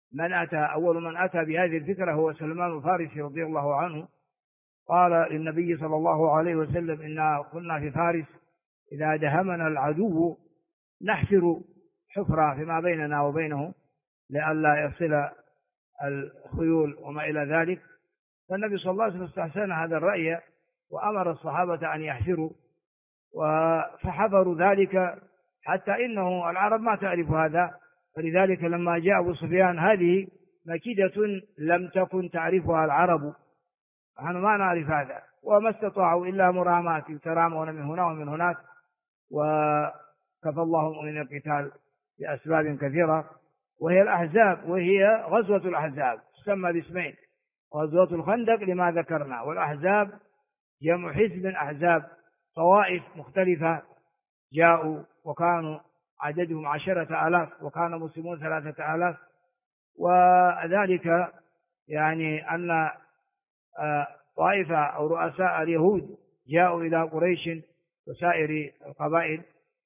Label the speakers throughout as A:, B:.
A: أول من أتى بهذه الفكرة هو سلمان الفارسي رضي الله عنه. قال للنبي صلى الله عليه وسلم: إنا كنا في فارس إذا دهمنا العدو نحفر حفرة فيما بيننا وبينه لئلا يصل الخيول وما إلى ذلك. فالنبي صلى الله عليه وسلم استحسن هذا الرأي وأمر الصحابة أن يحفروا، فحفروا ذلك حتى إنه العرب ما تعرف هذا، فلذلك لما جاء أبو سفيان هذه مكيدة لم تكن تعرفها العرب، نحن ما نعرف هذا، وما استطاعوا إلا مرامات يترامون من هنا ومن هناك، وكفى الله من القتال بأسباب كثيرة، وهي الأحزاب، وهي غزوة الأحزاب تسمى باسمين: غزوة الخندق لما ذكرنا، والأحزاب جمع حزب أحزاب، طوائف مختلفة جاءوا وكانوا عددهم 10,000 وكان مسلمون 3,000. وذلك يعني أن طائفة أو رؤساء اليهود جاءوا إلى قريش وسائر القبائل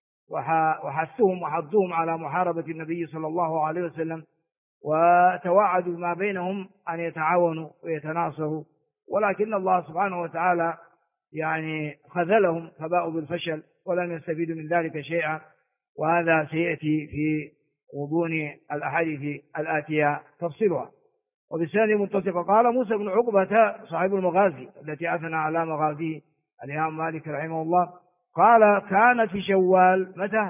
A: وحثهم وحضوهم على محاربة النبي صلى الله عليه وسلم، وتواعدوا ما بينهم أن يتعاونوا ويتناصروا، ولكن الله سبحانه وتعالى يعني خذلهم فباءوا بالفشل ولم يستفيدوا من ذلك شيئا، وهذا سيأتي في غضون الأحاديث الآتية تفصيلها. وبسند متصل قال موسى بن عقبة صاحب المغازي التي أثنى على مغازيه الإمام مالك رحمه الله، قال: كانت في شوال، متى؟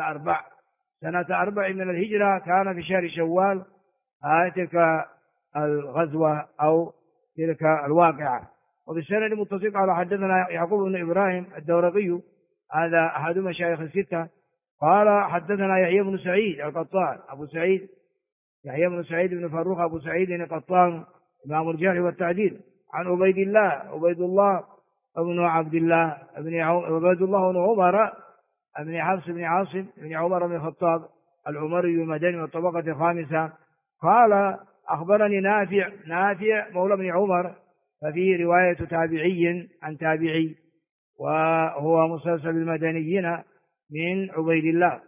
A: سنة 4 من الهجرة، كان في شهر شوال تلك الغزوة أو تلك الواقعة. وبالسند المتصل قال: حدثنا يعقوب بن إبراهيم الدورقي، هذا أحد مشايخ الستة، قال: حدثنا يحيى بن سعيد القطان أبو سعيد، يحيى بن سعيد بن فروخ أبو سعيد القطان إمام الجرح والتعديل، عن عبيد الله بن عبد الله عبيد الله بن عمر بن حفص بن عاصم بن عمر بن الخطاب العمري المدني والطبقة الخامسة، قال: أخبرني نافع مولى بن عمر، ففيه رواية تابعي عن تابعي، وهو مسلسل المدنيين من عبيد الله،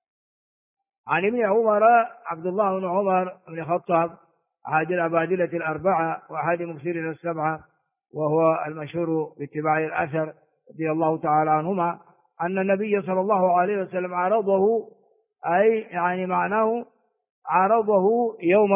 A: عن ابن عمر عبد الله بن عمر بن الخطاب أحد الأبادلة الأربعة وأحد مكثرين السبعة، وهو المشهور باتباع الأثر رضي الله تعالى عنهما، أن النبي صلى الله عليه وسلم عرضه، أي يعني معناه عرضه يوم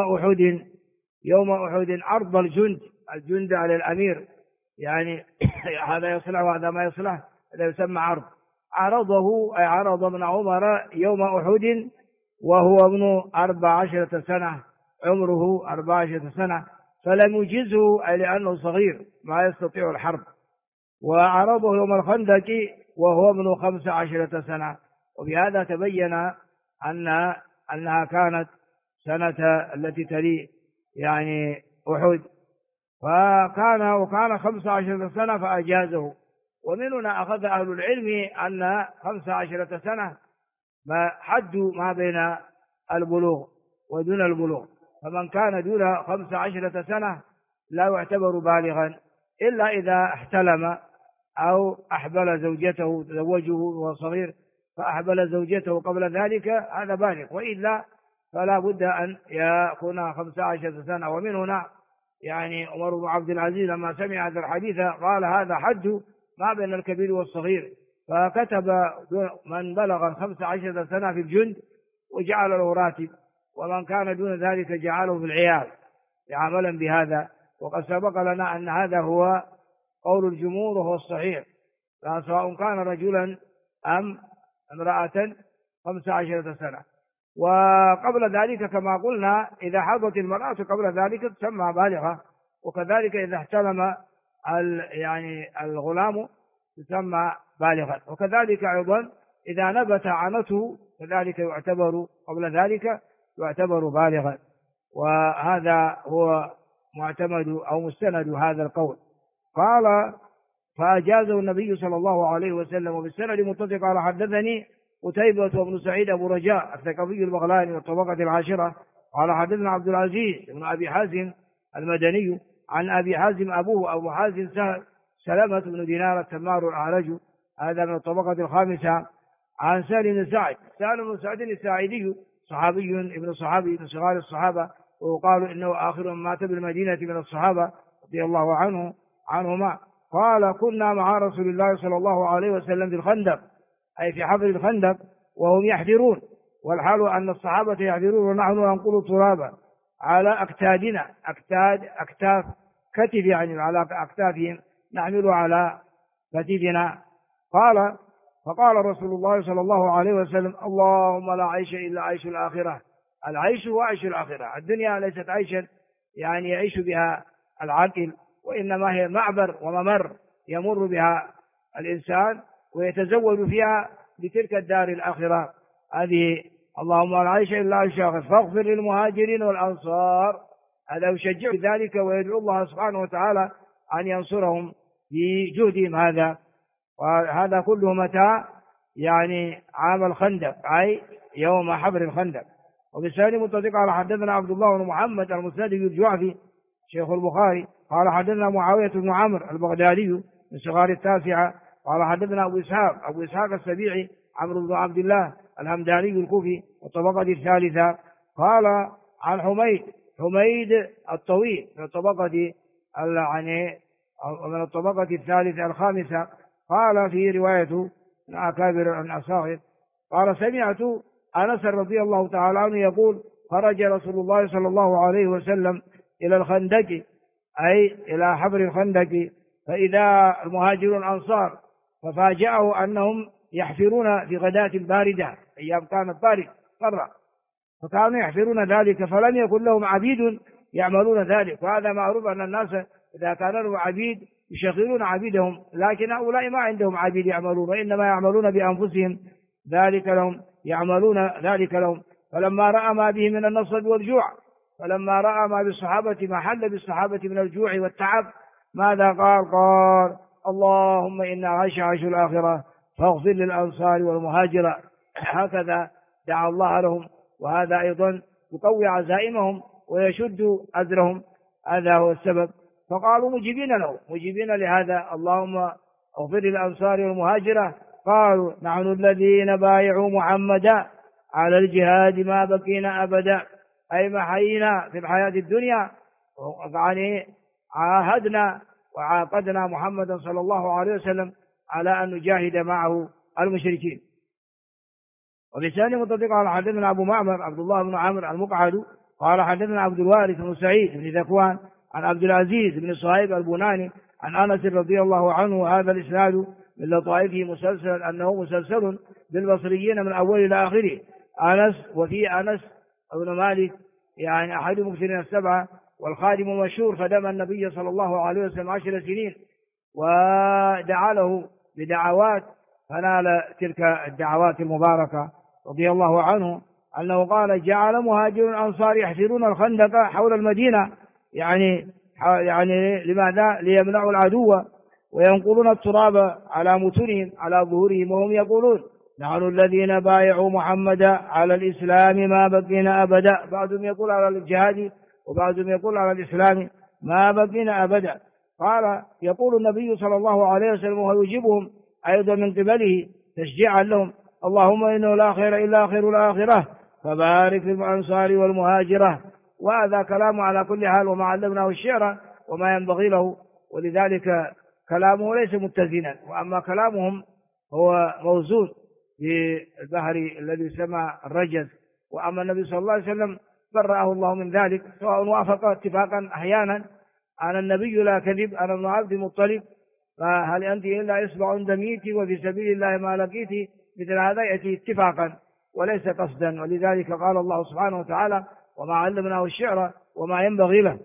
A: أحد عرض الجند على الأمير، يعني هذا يصلح وهذا ما يصلح، هذا يسمى عرضه، أي عرض ابن عمر يوم أحد وهو ابن 14 سنة، عمره 14 سنة، فلم يجزه، أي لأنه صغير ما يستطيع الحرب، وعرضه يوم الخندق وهو ابن 15 سنة. وبهذا تبين أنها كانت سنة التي تلي يعني أحد، وكان 15 سنة فأجازه. ومن هنا أخذ أهل العلم أن 15 سنة حد ما بين البلوغ ودون البلوغ، فمن كان دون 15 سنة لا يعتبر بالغا إلا إذا احتلم أو أحبل زوجته، تزوجه وهو صغير فأحبل زوجته قبل ذلك، هذا بالغ، وإلا فلا بد أن يكون 15 سنة. ومن هنا يعني عمر بن عبد العزيز لما سمع هذا الحديث قال: هذا حد ما بين الكبير والصغير، فكتب من بلغ 15 سنة في الجند وجعل له راتب، ومن كان دون ذلك جعله في العيال عملا بهذا. وقد سبق لنا أن هذا هو قول الجمهور وهو الصحيح، سواء كان رجلا أم امرأة 15 سنة. وقبل ذلك كما قلنا إذا حضت المرأة قبل ذلك تسمى بالغة، وكذلك إذا احتلم يعني الغلام تسمى بالغا، وكذلك أيضا إذا نبت عنته كذلك يعتبر قبل ذلك يعتبر بالغا. وهذا هو معتمد أو مستند هذا القول. قال: فأجازه النبي صلى الله عليه وسلم. وبالسند متصل قال: حدثني قتيبة بن سعيد أبو رجاء الثقفي البغلاني والطبقة العاشرة، قال: حدثنا عبد العزيز بن أبي حازم المدني عن أبي حازم أبوه أبو حازم سلمة بن دينار التمار الأعرج، هذا من الطبقة الخامسة، عن سالم بن سعد الساعدي، صحابي ابن صحابي من صغار الصحابة، ويقال إنه آخر من مات بالمدينة من الصحابة رضي الله عنهما. قال كنا مع رسول الله صلى الله عليه وسلم في الخندق، أي في حفر الخندق، وهم يحفرون، والحال أن الصحابة يحفرون ونحن ننقل التراب على أكتادنا، أكتاف كتف، يعني على أكتافهم نحمل على كتفنا. فقال رسول الله صلى الله عليه وسلم اللهم لا عيش إلا عيش الآخرة. العيش هو عيش الآخرة، الدنيا ليست عيشا يعني يعيش بها العاقل، وإنما هي معبر وممر يمر بها الإنسان ويتزود فيها لتلك الدار الآخرة هذه. اللهم لا عيش إلا عيش الآخرة فاغفر للمهاجرين والأنصار. هذا يشجع ذلك ويدعو الله سبحانه وتعالى أن ينصرهم في جهدهم هذا. وهذا كله متى؟ يعني عام الخندق، أي يوم حفر الخندق. وبالسند متصل قال حدثنا عبد الله بن محمد المسندي الجعفي شيخ البخاري قال حدثنا معاوية بن عمرو البغدادي من صغار التاسعة قال حدثنا أبو إسحاق السبيعي عمرو بن عبد الله الهمداني الكوفي والطبقة الثالثة. قال عن حميد الطويل من الطبقة يعني من الطبقة الثالثة الخامسة. قال في روايته من أكابر الأصاغر قال سمعت أنس رضي الله تعالى عنه يقول خرج رسول الله صلى الله عليه وسلم إلى الخندق، أي إلى حفر الخندق، فإذا المهاجرون الأنصار ففاجأه أنهم يحفرون في غداة باردة، أيام كانت بارد قرة، فكانوا يحفرون ذلك، فلم يكن لهم عبيد يعملون ذلك. وهذا معروف أن الناس إذا كان لهم عبيد يشغلون عبيدهم، لكن هؤلاء ما عندهم عبيد يعملون، وإنما يعملون بأنفسهم ذلك لهم، يعملون ذلك لهم. فلما رأى ما به من النصب والجوع، فلما رأى ما بالصحابة ما حل بالصحابة من الجوع والتعب، ماذا قال؟ قال اللهم إنا عيش الآخرة فاغفر للأنصار والمهاجرة. هكذا دعا الله لهم، وهذا أيضا يقوي عزائمهم ويشد أزرهم، هذا هو السبب. فقالوا مجيبين لهذا اللهم اغفر للأنصار والمهاجرة. قالوا نحن الذين بايعوا محمدا على الجهاد ما بقينا أبدا، أي ما حيينا في الحياة الدنيا، يعني عاهدنا وعاقدنا محمدا صلى الله عليه وسلم على أن نجاهد معه المشركين. وبسان متصل قال حدثنا أبو معمر عبد الله بن عمرو المقعد قال حدثنا عبد الوارث بن سعيد بن ذكوان عن عبد العزيز بن صهيب البناني عن أنس رضي الله عنه. هذا الإسناد من لطائفه مسلسل، أنه مسلسل بالبصريين من أول إلى آخره. أنس، وفي أنس بن مالك يعني أحد المكثرين السبعة، والخادم المشهور، خدم النبي صلى الله عليه وسلم 10 سنين، ودعا له بدعوات فنال تلك الدعوات المباركة رضي الله عنه، أنه قال جعل مهاجر الأنصار يحفرون الخندق حول المدينة، يعني لماذا؟ ليمنعوا العدو، وينقلون التراب على متنهم على ظهورهم، وهم يقولون نحن الذين بايعوا محمدا على الإسلام ما بقينا أبدا. بعضهم يقول على الجهاد وبعضهم يقول على الإسلام ما بقينا أبدا. قال يقول النبي صلى الله عليه وسلم ويجيبهم أيضا من قبله تشجيعا لهم اللهم إنه لا خير إلا خير الآخرة فبارك للأنصار والمهاجرة. وهذا كلام على كل حال، وما علمناه الشعر وما ينبغي له، ولذلك كلامه ليس متزنا، وأما كلامهم هو موزون في البحر الذي يسمى الرجز. وأما النبي صلى الله عليه وسلم برأه الله من ذلك، سواء وافق اتفاقا أحيانا أنا النبي لا كذب أنا ابن عبد المطلب فهل أنت إلا إصبع دميت وفي سبيل الله ما لقيت، مثل هذا يأتي اتفاقا وليس قصدا. ولذلك قال الله سبحانه وتعالى وما علمناه الشعر وما ينبغي له.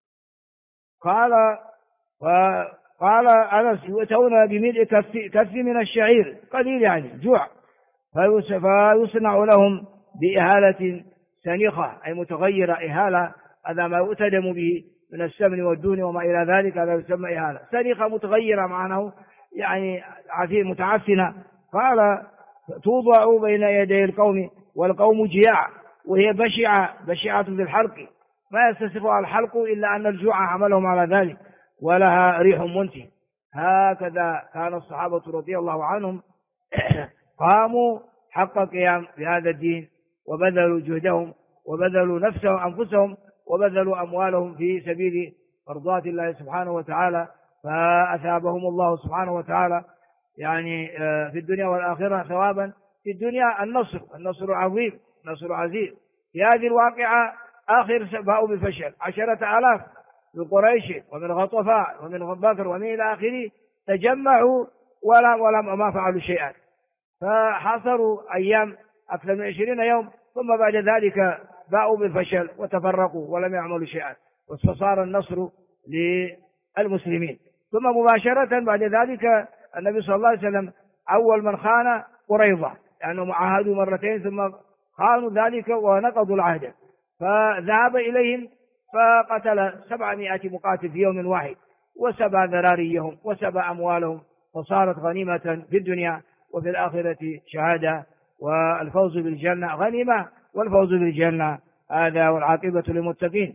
A: قال أنس يؤتون بملء كف من الشعير قليل يعني جوع، فيصنع لهم بإهالة سنيخة أي متغيرة، إهالة هذا ما يؤتدم به من السمن والدون وما إلى ذلك، هذا يسمى إهالة سنيخة متغيرة معناه يعني عفيف متعفنة. قال توضع بين يدي القوم والقوم جياع، وهي بشعة في الحلق ما يستصفها الحلق إلا أن الجوع عملهم على ذلك، ولها ريح منتن. هكذا كان الصحابة رضي الله عنهم قاموا حق قيام بهذا الدين، وبذلوا جهدهم وبذلوا نفسهم أنفسهم وبذلوا أموالهم في سبيل مرضاة الله سبحانه وتعالى، فأثابهم الله سبحانه وتعالى يعني في الدنيا والآخرة ثوابا. في الدنيا النصر عظيم، نصر عزيز. في هذه الواقعة آخر باءوا بفشل 10,000 من قريش ومن غطفان ومن بكر ومن إلى آخره تجمعوا وما فعلوا شيئا، فحصروا أيام أكثر من 20 يوم، ثم بعد ذلك باءوا بالفشل وتفرقوا ولم يعملوا شيئا، فصار النصر للمسلمين. ثم مباشرة بعد ذلك النبي صلى الله عليه وسلم أول من خان قريظة، لأنهم عاهدوا مرتين ثم خانوا ذلك ونقضوا العهد، فذهب إليهم فقتل 700 مقاتل في يوم واحد، وسبى ذراريهم وسبى أموالهم، وصارت غنيمة في الدنيا وفي الآخرة شهادة، والفوز بالجنة غنيمة والفوز بالجنة هذا، والعاقبة للمتقين.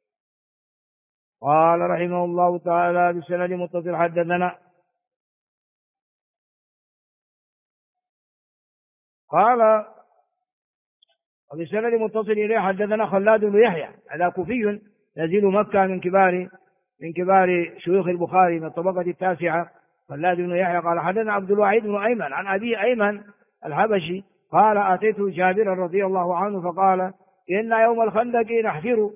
A: قال رحمه الله تعالى بسند متصل حدثنا قال وبسند متصل إليه حدثنا خلاد بن يحيى هذا كوفي نزيل مكة من كبار شيوخ البخاري من الطبقة التاسعة. خلاد بن يحيى قال حدثنا عبد الواحد بن أيمن عن أبي أيمن الحبشي قال أتيت جابر رضي الله عنه فقال إن يوم الخندق نحفر،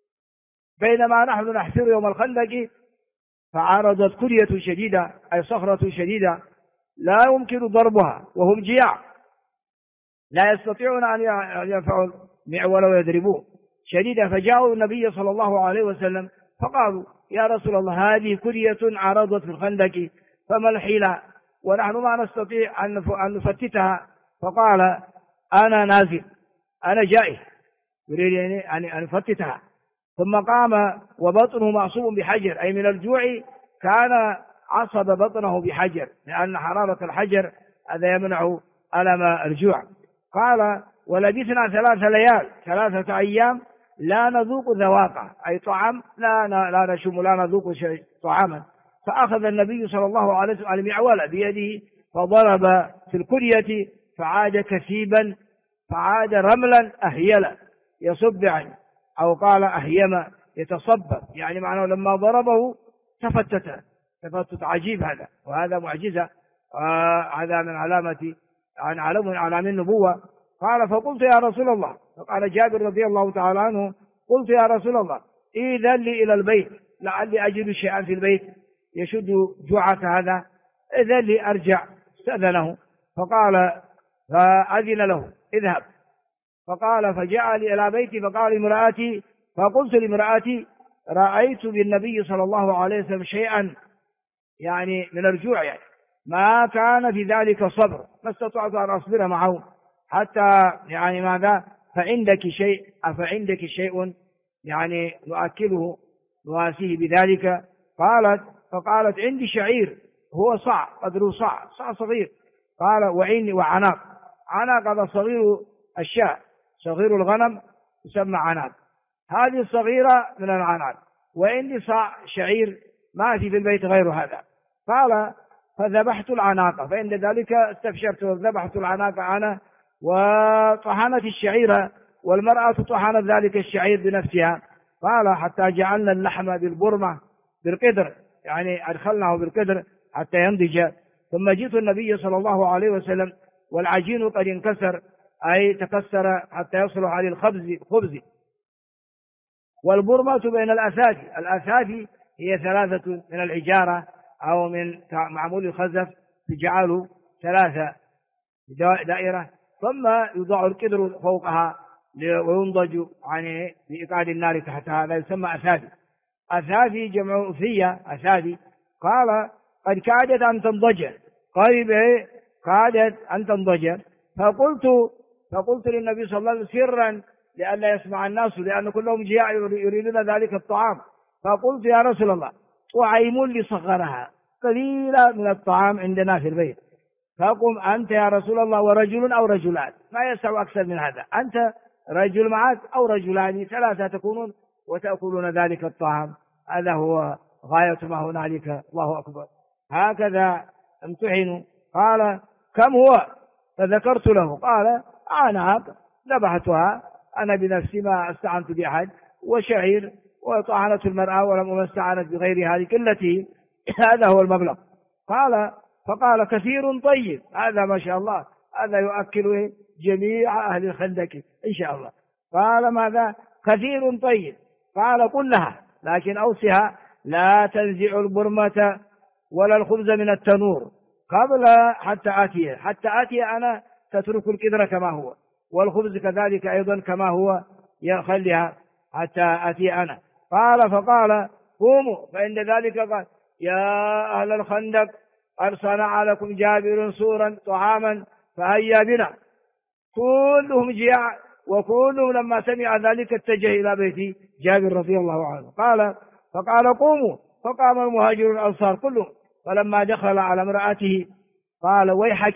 A: بينما نحن نحفر يوم الخندق فعرضت كرية شديدة أي صخرة شديدة لا يمكن ضربها وهم جياع لا يستطيعون أن يرفعوا المعول ويضربوه شديدة، فجاءوا النبي صلى الله عليه وسلم فقالوا يا رسول الله هذه كرية عرضت في الخندق فما الحيلة ونحن ما نستطيع أن نفتتها، فقال أنا نازل أنا جائع يريد يعني أن نفتتها. ثم قام وبطنه معصوب بحجر أي من الجوع كان عصب بطنه بحجر لأن حرارة الحجر هذا يمنع ألم الجوع. قال ولبثنا 3 ليال 3 أيام لا نذوق ذواقه أي طعام لا نشم لا نذوق شيء طعاما، فأخذ النبي صلى الله عليه وسلم المعول بيده فضرب في الكرية فعاد كثيبا فعاد رملا أهيلا يصب يعني أو قال أهيما يتصبب، يعني معناه لما ضربه تفتت عجيب هذا، وهذا معجزة هذا من علام النبوة. قال فقلت يا رسول الله، فقال جابر رضي الله تعالى عنه قلت يا رسول الله إذن لي إلى البيت لعلي أجد شيئا في البيت يشد جوعة هذا، إذن لي أرجع. استأذنه فقال فأذن له اذهب، فقال فجاء لي إلى بيتي فقال لامرأتي، فقلت لامرأتي رأيت بالنبي صلى الله عليه وسلم شيئا يعني من الجوع يعني ما كان في ذلك صبر، ما استطعت أن أصبر معه حتى يعني ماذا أفعندك شيء يعني نؤكله نواسيه بذلك. فقالت عندي شعير هو صاع قدره صاع صغير، قال وعناق هذا صغير الشاء صغير الغنم يسمى عناق، هذه الصغيرة من العناق، وعندي صاع شعير ما في البيت غير هذا. قال فذبحت العناق، فعند ذلك استبشرت وذبحت العناق أنا وطحنت الشعيرة والمرأة طحنت ذلك الشعير بنفسها. قال حتى جعلنا اللحم بالقدر يعني أدخلناه بالقدر حتى ينضج، ثم جئت النبي صلى الله عليه وسلم والعجين قد انكسر أي تكسر حتى يصلح على الخبز. والبرمة بين الأسافي هي 3 من الحجارة أو من معمول الخزف تجعله 3 دائرة، ثم يوضع القدر فوقها وينضج يعني بإيقاد النار تحتها، هذا يسمى أسافي جمع أثية أسافي. قال قد كادت أن تنضج كادت أن تنضج، فقلت للنبي صلى الله عليه وسلم سرا لئلا يسمع الناس لأن كلهم جياع يريدون ذلك الطعام، فقلت يا رسول الله طعيم لصغرها قليلا من الطعام عندنا في البيت، فقم أنت يا رسول الله ورجل أو رجلان ما يسع أكثر من هذا، أنت رجل معك أو رجلان 3 تكونون وتأكلون ذلك الطعام، هذا هو غاية ما هنالك. الله أكبر. هكذا امتحنوا. قال كم هو؟ فذكرت له، قال ذبحتها أنا بنفسي ما استعنت بأحد، وشعير وطعنت المرأة ولم استعنت بغير هذه قلته. هذا هو المبلغ. فقال كثير طيب، هذا ما شاء الله هذا يؤكل جميع أهل الخندق إن شاء الله. قال ماذا؟ كثير طيب. قال قل لها لكن أوصها لا تنزع البرمة ولا الخبز من التنور قبل حتى آتي أنا، تترك القدر كما هو، والخبز كذلك أيضا كما هو يخليها حتى آتي أنا. فقال قوموا، فإن ذلك قال يا أهل الخندق قد صنع لكم جابر سورا طعاما فهيا بنا. كلهم جياع، وكلهم لما سمع ذلك اتجه إلى بيت جابر رضي الله عنه. فقال قوموا، فقام المهاجرون الأنصار كلهم. فلما دخل على امرأته قال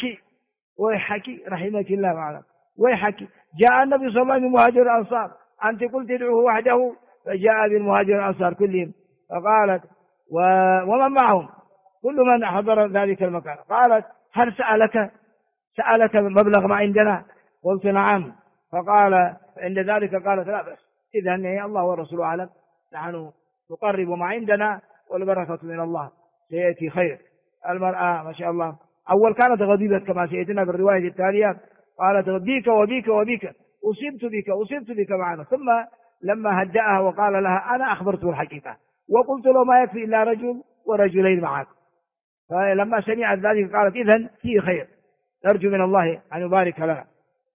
A: ويحك رحمك الله معنا، ويحك جاء النبي صلى الله عليه وسلم مهاجر الأنصار، أنت قلت ادعوه وحده، فجاء بالمهاجر الأنصار كلهم. فقالت ومن معهم كل من حضر ذلك المكان. قالت هل سألك مبلغ ما عندنا؟ قلت نعم. فقال عند ذلك قالت لا بس، إذن الله ورسوله أعلم، نحن نقرب ما عندنا والبركة من الله، سيأتي خير. المرأة ما شاء الله أول كانت غضيبة كما سيأتينا بالرواية التالية، قالت بك وبك وبك، أصبت بك معنا. ثم لما هدأها وقال لها أنا أخبرته الحقيقة وقلت له ما يكفي إلا رجل ورجلين معك. فلما سمعت ذلك قالت إذن فيه خير، نرجو من الله أن يبارك لنا.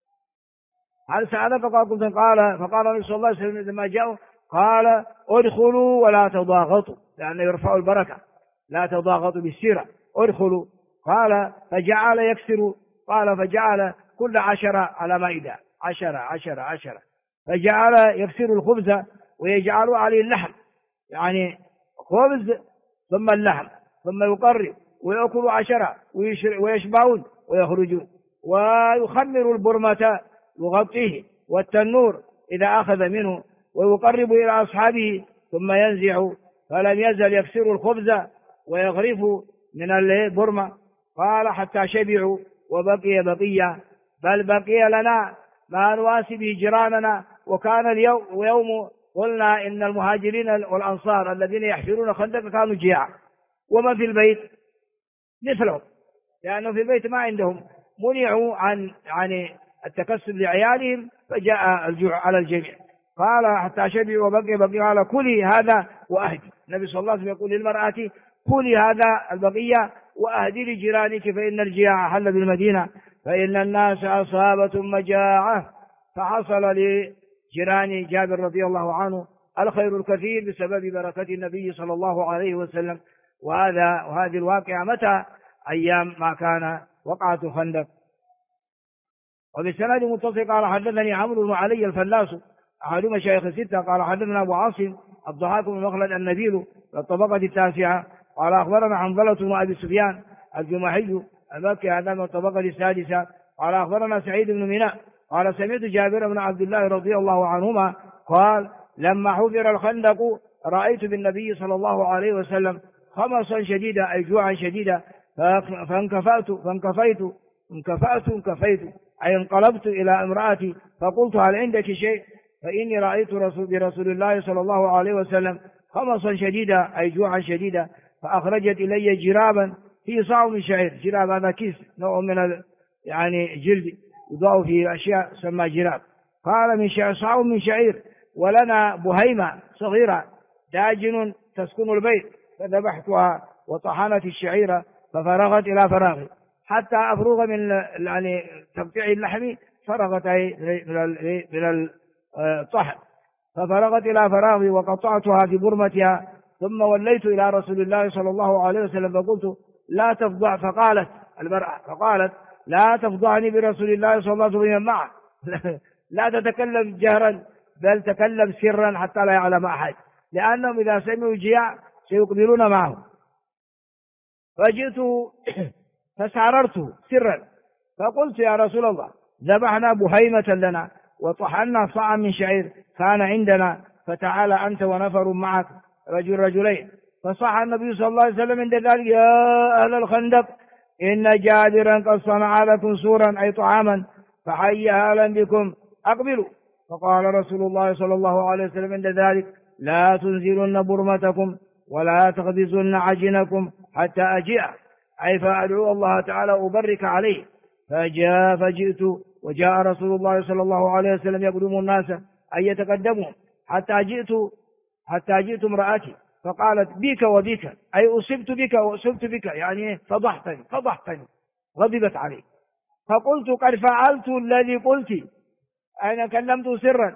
A: هل سألك؟ قال فقال النبي صلى الله عليه وسلم لما جاءوا قال ادخلوا ولا تضاغطوا، لأنه يرفع البركة، لا تضاغطوا بالسيرة، ادخلوا. قال فجعل يكسر، قال فجعل كل 10 على مائدة 10، فجعل يكسر الخبز ويجعل عليه اللحم، يعني خبز ثم اللحم، ثم يقرب ويأكل 10 ويشبعون ويخرجون، ويخمر البرمة يغطيه، والتنور إذا أخذ منه ويقرب إلى أصحابه ثم ينزع، فلم يزل يكسر الخبز ويغرف من البرمة. قال حتى شبعوا وبقي بقية، بل بقي لنا ما نواسي به جيراننا. وكان اليوم قلنا إن المهاجرين والأنصار الذين يحفرون خندق كانوا جياع، وما في البيت مثلهم، لأنه في البيت ما عندهم، منعوا عن التكسب لعيالهم، فجاء الجوع على الجميع. قال حتى شبعوا وبقي قال كلي هذا وأهدي. النبي صلى الله عليه وسلم يقول للمرأة كلي هذا البقية وأهدي لجيرانك، فإن الجياع حل بالمدينة، فإن الناس أصابة مجاعة. فحصل لجيران جابر رضي الله عنه الخير الكثير بسبب بركة النبي صلى الله عليه وسلم. وهذه الواقعة متى؟ أيام ما كان وقعة خندق. وبالسند متصل قال حدثني عمرو بن علي الفلاس أحد مشايخ الستة قال حدثنا أبو عاصم الضحاك بن مخلد النبيل الطبقة التاسعة قال أخبرنا حنظلة بن أبي سفيان الجمحي المكي هذا من الطبقة السادسة قال أخبرنا سعيد بن ميناء قال سمعت جابر بن عبد الله رضي الله عنهما قال لما حفر الخندق رأيت بالنبي صلى الله عليه وسلم خمصا شديدا أي جوعا شديدا، فانكفيت أي انقلبت إلى امرأتي فقلت هل عندك شيء؟ فإني رأيت برسول الله صلى الله عليه وسلم خمصا شديدا أي جوعا شديدا، فأخرجت إلي جرابا في صاع من شعير. جراب هذا كيس نوع من يعني جلد يضع فيه أشياء سمى جراب. قال من شعير، صاع من شعير، ولنا بهيمة صغيرة داجن تسكن البيت، فذبحتها وطحنت الشعيرة ففرغت إلى فراغي حتى أفرغ من يعني تقطيع اللحم، فرغت من الطحن، ففرغت إلى فراغي وقطعتها في برمتها، ثم وليت إلى رسول الله صلى الله عليه وسلم فقلت لا تفضع. فقالت المرأة لا تفضعني برسول الله صلى الله عليه وسلم معه لا تتكلم جهرا بل تكلم سرا حتى لا يعلم أحد، لأنهم إذا سمعوا جياع سيقبلون معه. فجئت فسعررته سرا فقلت يا رسول الله ذبحنا بهيمة لنا وطحنا صاعا من شعير كان عندنا، فتعالى أنت ونفر معك رجلين. فصح النبي صلى الله عليه وسلم عند ذلك يا أهل الخندق إن جابرا قد صنع لكم سورا أي طعاما، فحي أهلا بكم أقبلوا. فقال رسول الله صلى الله عليه وسلم عند ذلك: لا تنزلن برمتكم ولا تخبزن عجنكم حتى أجيء، أي فأدعو الله تعالى أبرك عليه. فجئت وجاء رسول الله صلى الله عليه وسلم يقدم الناس أن يتقدموا حتى جئت امرأتي فقالت: بك وبك، أي أصبت بك وأصبت بك، يعني فضحتني، غضبت علي. فقلت: قد فعلت الذي قلت، أنا كلمت سرا.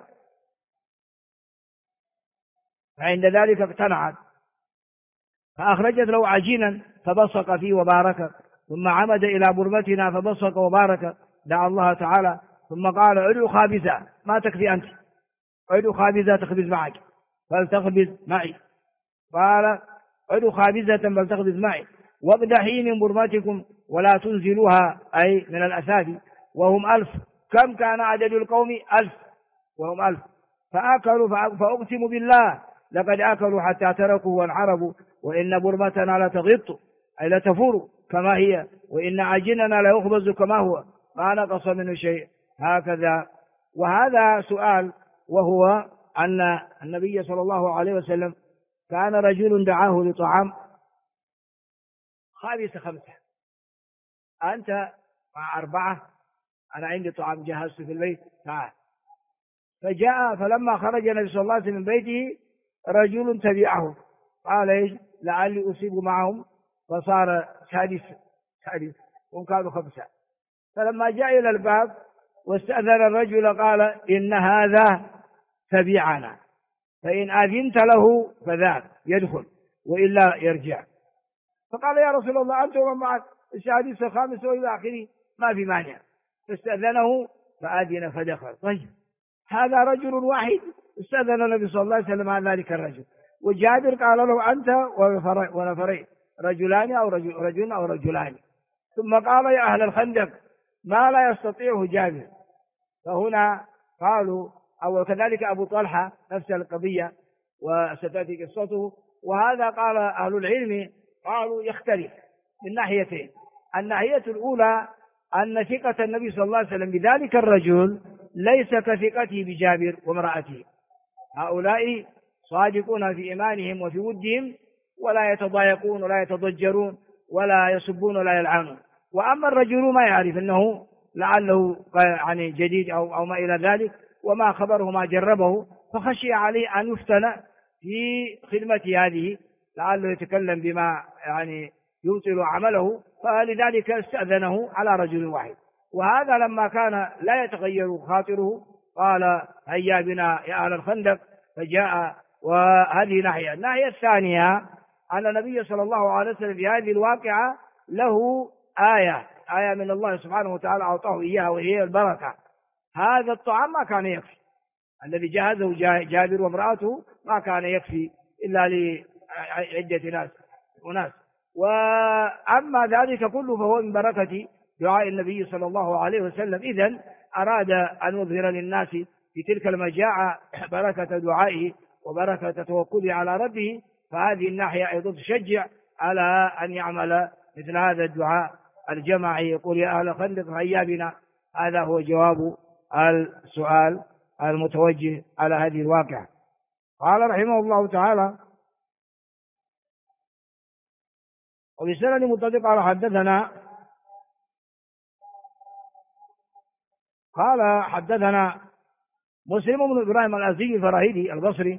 A: فعند ذلك اقتنعت، فأخرجت له عجينا فبصق فيه وبارك، ثم عمد إلى برمتنا فبصق وبارك، دعا الله تعالى، ثم قال: ادعو خابزة، ما تكفي أنت، ادعو خابزة تخبز معك فلتخبز معي. قال: ادعو خابزة فلتخبز معي، واقدحي من برمتكم ولا تنزلوها، أي من الأسافي، وهم 1000. كم كان عدد القوم؟ 1000، وهم 1000. فأكلوا، فأقسم بالله لقد أكلوا حتى تركوا وانحربوا، وإن برمتنا لتغط، أي لتفور كما هي، وإن عجيننا ليخبز كما هو، ما نقص منه شيء. هكذا. وهذا سؤال، وهو أن النبي صلى الله عليه وسلم كان رجل دعاه لطعام خمسة، أنت مع 4، أنا عندي طعام جهزته في البيت، تعال. فجاء، فلما خرج النبي صلى الله عليه وسلم من بيته رجل تبعه، قال: إيش لعلي أصيب معهم، فصار سادس، هم كانوا 5. فلما جاء إلى الباب واستأذن الرجل قال: إن هذا تبعنا، فإن أذنت له فذاك يدخل وإلا يرجع. فقال: يا رسول الله أنت ومن معك السادس الخامس وإلى آخره، ما في مانع. فاستأذنه فأذن فدخل. طيب، هذا رجل واحد استأذن النبي صلى الله عليه وسلم عن ذلك الرجل. وجابر قال له: أنت ونفرين، رجلان أو رجل أو رجلان. ثم قال: يا أهل الخندق، ما لا يستطيعه جابر. فهنا قالوا، أو كذلك أبو طلحة نفس القضية وستأتي قصته. وهذا قال أهل العلم، قالوا يختلف من ناحيتين. الناحية الأولى أن ثقة النبي صلى الله عليه وسلم بذلك الرجل ليس كثقته بجابر وامرأته. هؤلاء صادقون في إيمانهم وفي ودهم، ولا يتضايقون ولا يتضجرون ولا يسبون ولا يلعنون. وأما الرجل ما يعرف أنه لعله يعني جديد أو ما إلى ذلك، وما خبره ما جربه، فخشي عليه أن يفتن في خدمة هذه، لعله يتكلم بما يعني يبطل عمله، فلذلك استأذنه على رجل واحد. وهذا لما كان لا يتغير خاطره قال: هيا بنا يا أهل الخندق، فجاء. وهذه ناحية. الناحية الثانية أن النبي صلى الله عليه وسلم في هذه الواقعة له آية من الله سبحانه وتعالى أعطاه إياها، وهي البركة. هذا الطعام ما كان يكفي، الذي جهزه جابر وامرأته ما كان يكفي إلا لعدة أناس. وأما ذلك كله فهو من بركة دعاء النبي صلى الله عليه وسلم. إذن أراد أن يظهر للناس في تلك المجاعة بركة دعائه وبركة توكله على ربه. فهذه الناحية أيضا تشجع على أن يعمل مثل هذا الدعاء الجماعي، يقول: يا أهل خندق هيا بنا. هذا هو جواب السؤال المتوجه على هذه الواقعة. قال رحمه الله تعالى: وبسند متفق على حدثنا مسلم بن إبراهيم الأزدي الفراهيدي البصري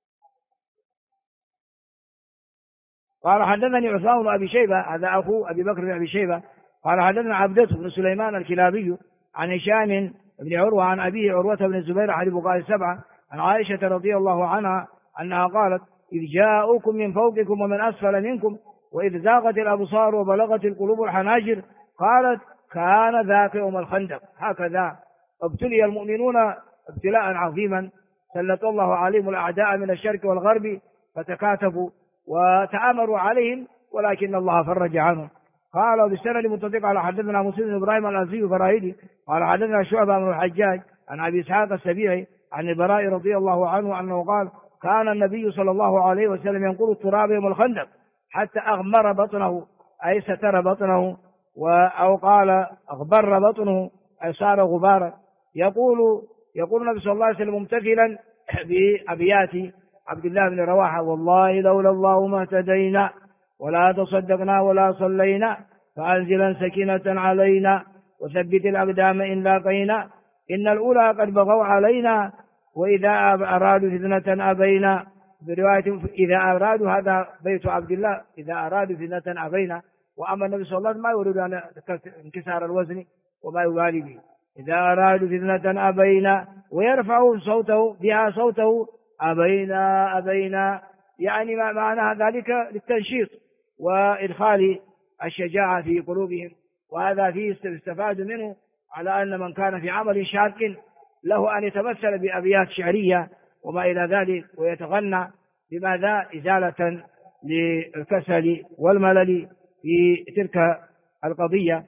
A: قال: حدثني عثمان بن أبي شيبة، هذا أخو أبي بكر بن أبي شيبة، قال: حدثنا عبدة بن سليمان الكلابي عن هشام بن عروة عن أبيه عروة بن الزبير أحد الفقهاء السبعة عن عائشة رضي الله عنها أنها قالت: إذ جاءوكم من فوقكم ومن أسفل منكم وإذ زاغت الأبصار وبلغت القلوب الحناجر، قالت: كان ذاك يوم الخندق. هكذا ابتلي المؤمنون ابتلاء عظيما، سلط الله عليهم الأعداء من الشرق والغرب، فتكاتفوا وتآمروا عليهم، ولكن الله فرج عنهم. قال: وبالسند متفق على حدثنا مسلم بن إبراهيم الأزدي الفراهيدي قال: حدثنا شعبة بن الحجاج عن أبي إسحاق السبيعي عن البراء رضي الله عنه أنه قال: كان النبي صلى الله عليه وسلم ينقل التراب يوم الخندق حتى أغمر بطنه، أي ستر بطنه، أو قال أغبر بطنه، أي صار غبارا. يقول: يقول النبي صلى الله عليه وسلم ممتثلا بأبيات عبد الله بن رواحة: والله لولا الله ما اهتدينا ولا تصدقنا ولا صلينا فأنزلا سكينة علينا وثبت الأقدام إن لاقينا إن الأولى قد بغوا علينا وإذا أرادوا فتنة أبينا. برواية إذا أرادوا، هذا بيت عبد الله، إذا أرادوا فتنة أبينا. وأما النبي صلى الله عليه وسلم ما يريد أن انكسار الوزن وما يبالي به. إذا أرادوا فتنة أبينا، ويرفع صوته بها صوته: أبينا أبينا، يعني ما معنى ذلك للتنشيط وإدخال الشجاعة في قلوبهم. وهذا فيه استفاد منه على أن من كان في عمل شاق له أن يتمثل بأبيات شعرية وما إلى ذلك ويتغنى، بماذا؟ إزالة للكسل والملل في تلك القضية.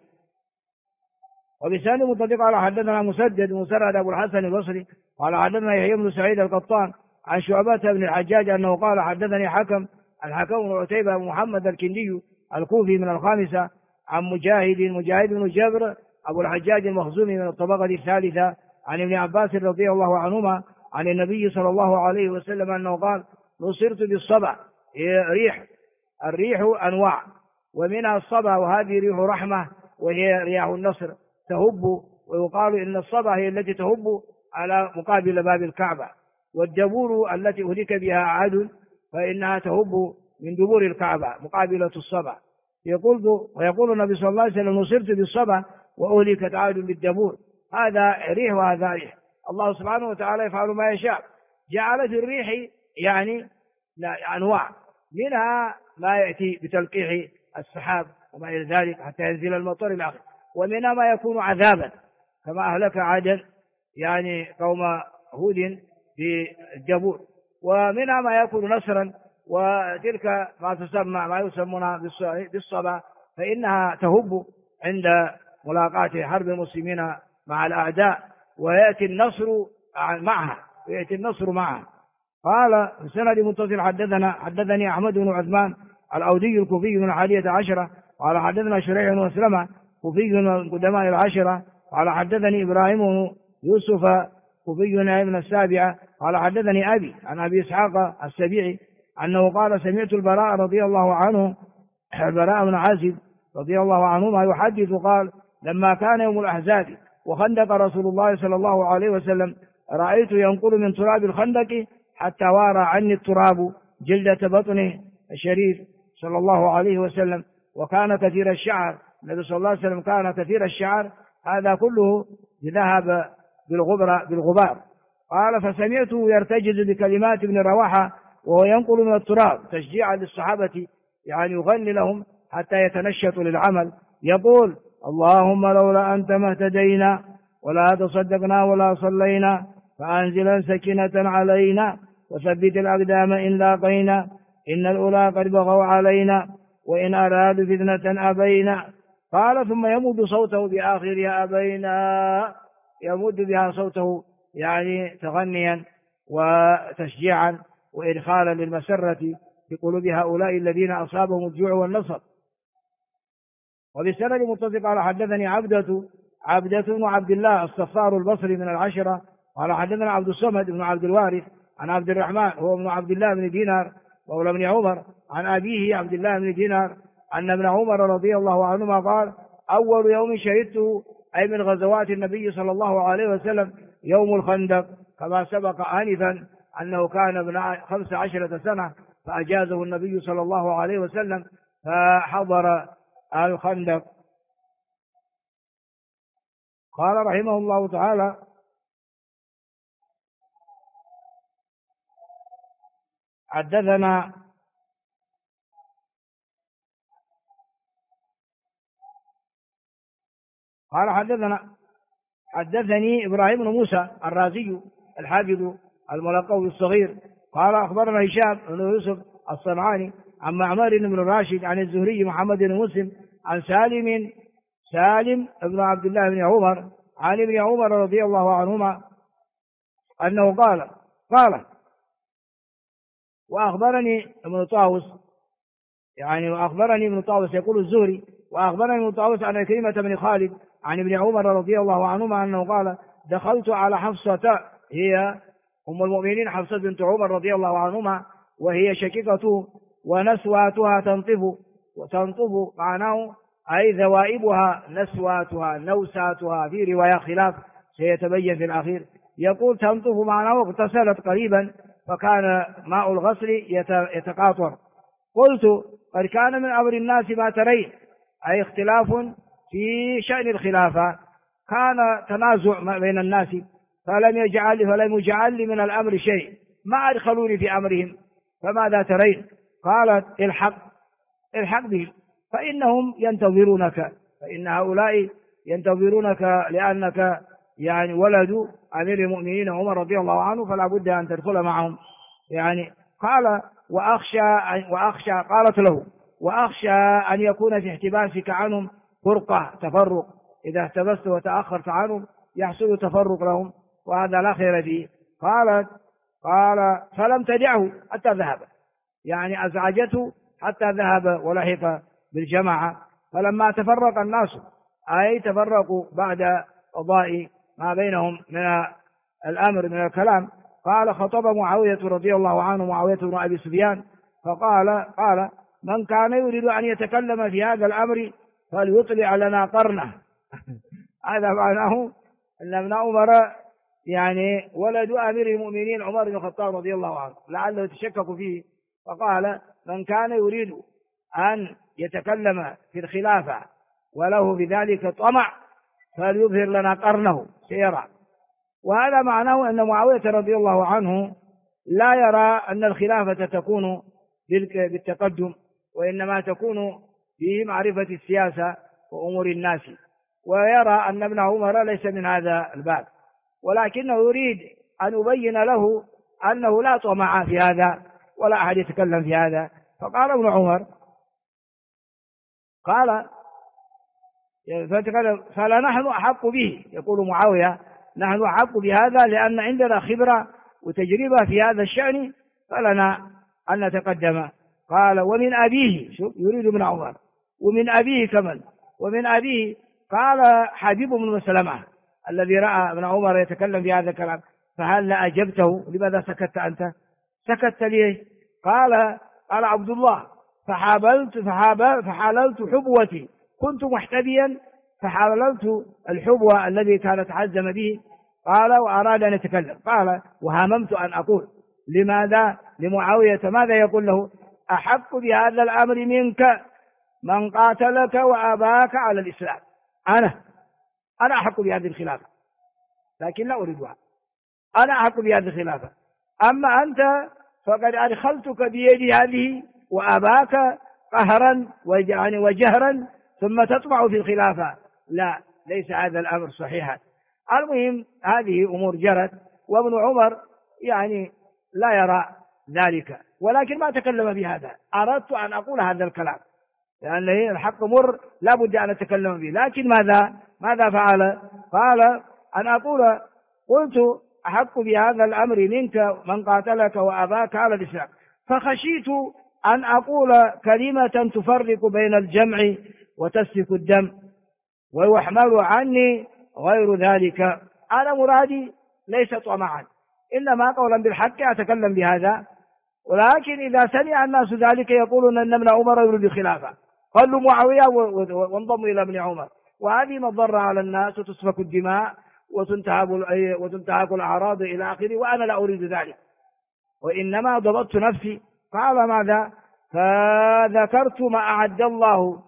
A: وبسند متفق على حدثنا مسدد أبو الحسن البصري قال حدثنا يحيى بن سعيد القطان عن شعبة بن الحجاج أنه قال حدثني الحكم بن عتيبة محمد الكندي الكوفي من الخامسة عن مجاهد بن جبر أبو الحجاج المخزومي من الطبقة الثالثة عن ابن عباس رضي الله عنهما عن النبي صلى الله عليه وسلم أنه قال: نصرت بالصبا. الريح أنواع، ومنها الصبا، وهذه ريح رحمة وهي رياح النصر تهب، ويقال إن الصبا هي التي تهب على مقابل باب الكعبة، والدبور التي أهلك بها عاد فإنها تهب من دبور الكعبة مقابلة الصبا. ويقول النبي صلى الله عليه وسلم: نصرت بالصبا وأهلكت عاد بالدبور. هذا ريح وهذا ريح، الله سبحانه وتعالى يفعل ما يشاء. جعل في الريح يعني أنواع، منها ما يأتي بتلقيح السحاب وما إلى ذلك حتى ينزل المطر إلى آخره، ومنها ما يكون عذابا كما أهلك عادا يعني قوم هود بالدبور، ومنها ما يكون نصرا، وتلك ما يسمونها بالصبا، فإنها تهب عند ملاقاة حرب المسلمين مع الأعداء، ويأتي النصر معها. قال في سند متصل حدثني أحمد بن عثمان الأودي الكوفي من 11 قال حدثنا شريح بن مسلمة كوفي من قدماء 10 قال حدثني إبراهيم بن يوسف كوفي من 7 قال حدثني أبي عن أبي إسحاق السبيعي أنه قال: سمعت البراء بن عازب رضي الله عنهما يحدث قال: لما كان يوم الأحزاب وخندق رسول الله صلى الله عليه وسلم رأيت ينقل من تراب الخندق حتى وارى عني التراب جلدة بطنه الشريف صلى الله عليه وسلم، وكان كثير الشعر. النبي صلى الله عليه وسلم كان كثير الشعر، هذا كله ذهب بالغبار. قال: فسمعته يرتجز بكلمات ابن رواحة وهو ينقل من التراب تشجيعا للصحابة، يعني يغني لهم حتى يتنشطوا للعمل، يقول: اللهم لولا أنت ما اهتدينا ولا تصدقنا ولا صلينا فأنزلا سكينة علينا وثبت الأقدام إن لاقينا إن الأولى قد بغوا علينا وإن أرادوا فتنة أبينا. قال: ثم يمد صوته بآخرها أبينا، يمد بها صوته يعني تغنيا وتشجيعا وإدخالا للمسرة في قلوب هؤلاء الذين أصابهم الجوع والنصر. وبالسند متصل قال حدثني عبدة بن عبد الله الصفار البصري من 10 قال حدثنا عبد الصمد بن عبد الوارث عن عبد الرحمن هو ابن عبد الله بن دينار مولى ابن عمر عن أبيه عبد الله بن دينار أن ابن عمر رضي الله عنهما قال: أول يوم شهدته أي من غزوات النبي صلى الله عليه وسلم يوم الخندق، كما سبق آنفا أنه كان ابن 15 سنة فأجازه النبي صلى الله عليه وسلم فحضر الخندق. قال رحمه الله تعالى: حدثني إبراهيم بن موسى الرازي الحافظ الملقب الصغير قال: أخبرنا هشام بن يوسف الصنعاني عن معمر بن راشد عن الزهري محمد بن مسلم عن سالم بن عبد الله بن عمر عن ابن عمر رضي الله عنهما أنه قال وأخبرني ابن طاووس يقول الزهري: وأخبرني ابن طاووس عن كلمة بن خالد عن ابن عمر رضي الله عنهما أنه قال: دخلت على حفصة، هي أم المؤمنين حفصة بنت عمر رضي الله عنهما، وهي شقيقته، ونسواتها تنطف معناه أي ذوائبها، نسواتها نوساتها، في رواية خلاف سيتبين في الأخير. يقول تنطف معناه اغتسلت قريبا فكان ماء الغسل يتقاطر. قلت قد كان من أمر الناس ما ترين، أي اختلاف في شأن الخلافة، كان تنازع بين الناس فلم يجعل لي من الأمر شيء، ما أدخلوني في أمرهم، فماذا ترين؟ قالت الحق بهم فإنهم ينتظرونك، فإن هؤلاء ينتظرونك لأنك يعني ولد أمير المؤمنين عمر رضي الله عنه، فلا بد أن تدخل معهم. يعني قال وأخشى قالت له وأخشى أن يكون في احتباسك عنهم تفرق، إذا احتبست وتأخرت عنهم يحصل تفرق لهم، وهذا لا خير فيه. قال فلم تدعه حتى ذهب، يعني أزعجته حتى ذهب ولحق بالجماعة. فلما تفرق الناس، أي تفرقوا بعد قضاء ما بينهم من الأمر من الكلام، قال خطب معاوية رضي الله عنه معاوية بن أبي سفيان فقال من كان يريد أن يتكلم في هذا الأمر فليطلع لنا قرنه. هذا معناه أن ابن عمر يعني ولد أمير المؤمنين عمر بن الخطاب رضي الله عنه، لعله يتشكك فيه، فقال من كان يريد أن يتكلم في الخلافة وله بذلك طمع فليظهر لنا قرنه سيرى. وهذا معناه أن معاوية رضي الله عنه لا يرى أن الخلافة تكون بالتقدم، وإنما تكون في معرفة السياسة وأمور الناس، ويرى أن ابن عمر ليس من هذا الباب، ولكنه يريد أن يبين له أنه لا طمع في هذا ولا أحد يتكلم في هذا. فقال ابن عمر فلا نحن أحق به، يقول معاوية نحن أحق بهذا لأن عندنا خبرة وتجربة في هذا الشأن، فلنا أن نتقدم. قال ومن أبيه، يريد ابن عمر ومن أبيه كمن، ومن أبيه قال حبيب بن مسلمة الذي رأى ابن عمر يتكلم في هذا الكلام، فهل أجبته؟ لماذا سكت أنت؟ سكت ليه؟ قال عبد الله فحللت حبوتي، كنت محتبيا فحللت الحبوة الذي كانت عزم به. قال وأراد أن يتكلم، قال وهممت أن أقول لماذا لمعاوية ماذا يقول له؟ أحق بهذا الأمر منك من قاتلك وأباك على الإسلام. أنا أحق بهذه الخلافة لكن لا أريدها، أنا أحق بهذه الخلافة، أما أنت فقد أدخلتك بيدي هذه وأباك قهرا وجهرا ثم تطمع في الخلافة، لا ليس هذا الأمر صحيحا. المهم هذه أمور جرت، وابن عمر يعني لا يرى ذلك، ولكن ما تكلم بهذا. أردت أن أقول هذا الكلام لأن الحق مر لا بد أن أتكلم به، لكن ماذا فعل؟ قال أن أقول قلت أحق بهذا الأمر منك من قاتلك وأباك على الإسلام، فخشيت أن أقول كلمة تفرق بين الجمع وتسفك الدم ويحمل عني غير ذلك. أنا مرادي ليس طمعا، إنما قولا بالحق أتكلم بهذا، ولكن إذا سمع الناس ذلك يقولون أن ابن عمر يريد الخلافة، قالوا معاوية وانضموا إلى ابن عمر، وهذه مضرة على الناس وتسفك الدماء وتنتهك الأعراض إلى آخره، وأنا لا أريد ذلك، وإنما ضبطت نفسي. قال ماذا؟ فذكرت ما أعد الله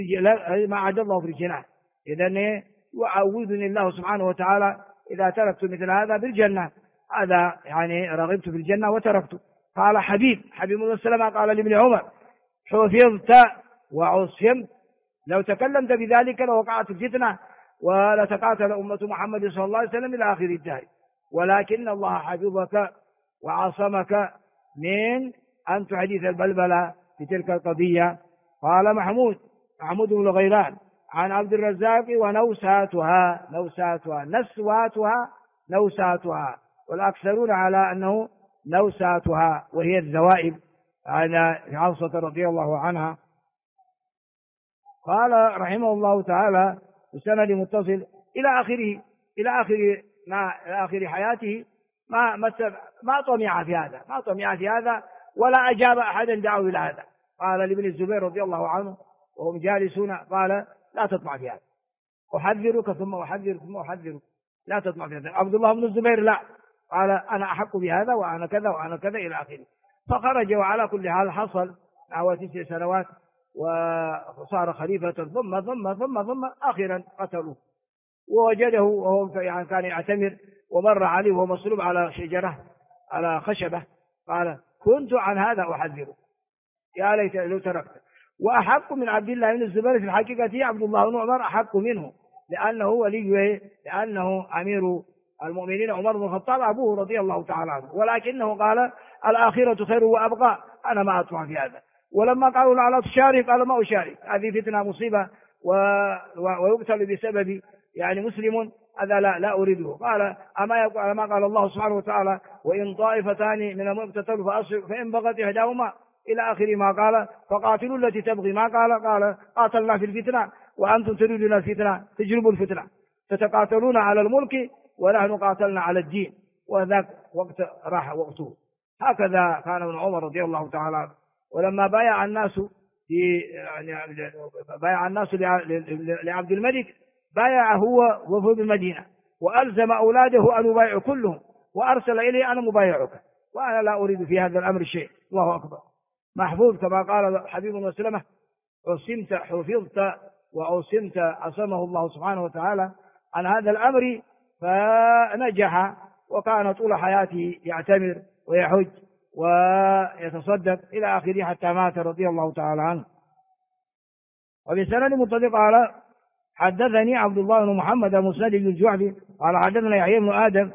A: في الجنة، إذن يعوذني الله سبحانه وتعالى إذا تركت مثل هذا بالجنة، هذا يعني رغبت في الجنة وتركت. قال حبيب بن سلمة قال لابن عمر حفظت وعصمت، لو تكلمت بذلك لوقعت الفتنة ولتقاتل أمة محمد صلى الله عليه وسلم إلى آخر الدهر، ولكن الله حفظك وعصمك من أن تحدث البلبلة في تلك القضية. قال محمود بن غيلان عن عبد الرزاق ونوساتها نسواتها، والأكثرون على أنه نوساتها وهي الذوائب عن حفصة رضي الله عنها. قال رحمه الله تعالى بسند متصل إلى آخر آخر حياته ما طمع في هذا، ولا أجاب أحدا دعوا إلى هذا. قال لابن الزبير رضي الله عنه وهم جالسون، قال لا تطمع في هذا، أحذرك ثم أحذرك ثم أحذرك، لا تطمع في هذا. عبد الله بن الزبير لا، قال أنا أحق بهذا وأنا كذا وأنا كذا إلى آخره. فخرج، وعلى كل حال حصل نحو 9 سنوات وصار خليفة، ثم أخيرا قتلوه، ووجده وهو يعني كان يعتمر ومر عليه وهو مصلوب على شجرة على خشبة، قال كنت عن هذا أحذره، يا ليت لو تركته. وأحق من عبد الله بن الزبير في الحقيقة عبد الله بن عمر أحق منه، لأنه وليه، لأنه أمير المؤمنين عمر بن الخطاب أبوه رضي الله تعالى عنه، ولكنه قال الآخرة خير وأبقى، أنا ما أطمع في هذا. ولما قالوا لا لا تشارك، قال ما أشارك، هذه فتنة مصيبة ويقتل بسبب يعني مسلم، هذا لا أريده. قال أما قال الله سبحانه وتعالى وإن طائفتان من المؤمنين اقتتلوا فأصلحوا فإن بغت إحداهما إلى آخر ما قال فقاتلوا التي تبغي، ما قال قاتلنا في الفتنة وأنتم تريدون الفتنة، تجلبوا الفتنة، تتقاتلون على الملك ونحن قاتلنا على الدين، وذاك وقت راح وقته. هكذا كان ابن عمر رضي الله تعالى عنه. ولما بايع الناس لعبد الملك، بايع هو وفد المدينة وألزم أولاده أن يبايعوا كلهم، وأرسل إليه أنا مبايعك وأنا لا أريد في هذا الأمر شيء. الله أكبر. محفوظ كما قال حبيب وسلمة حفظت وعصمت عصمه الله سبحانه وتعالى عن هذا الأمر، فنجح وكان طول حياته يعتمر ويحج ويتصدق إلى آخره حتى مات رضي الله تعالى عنه. وبسند متصل قال حدثني عبد الله بن محمد مسند بن الجعفي قال حدثنا يحيى بن آدم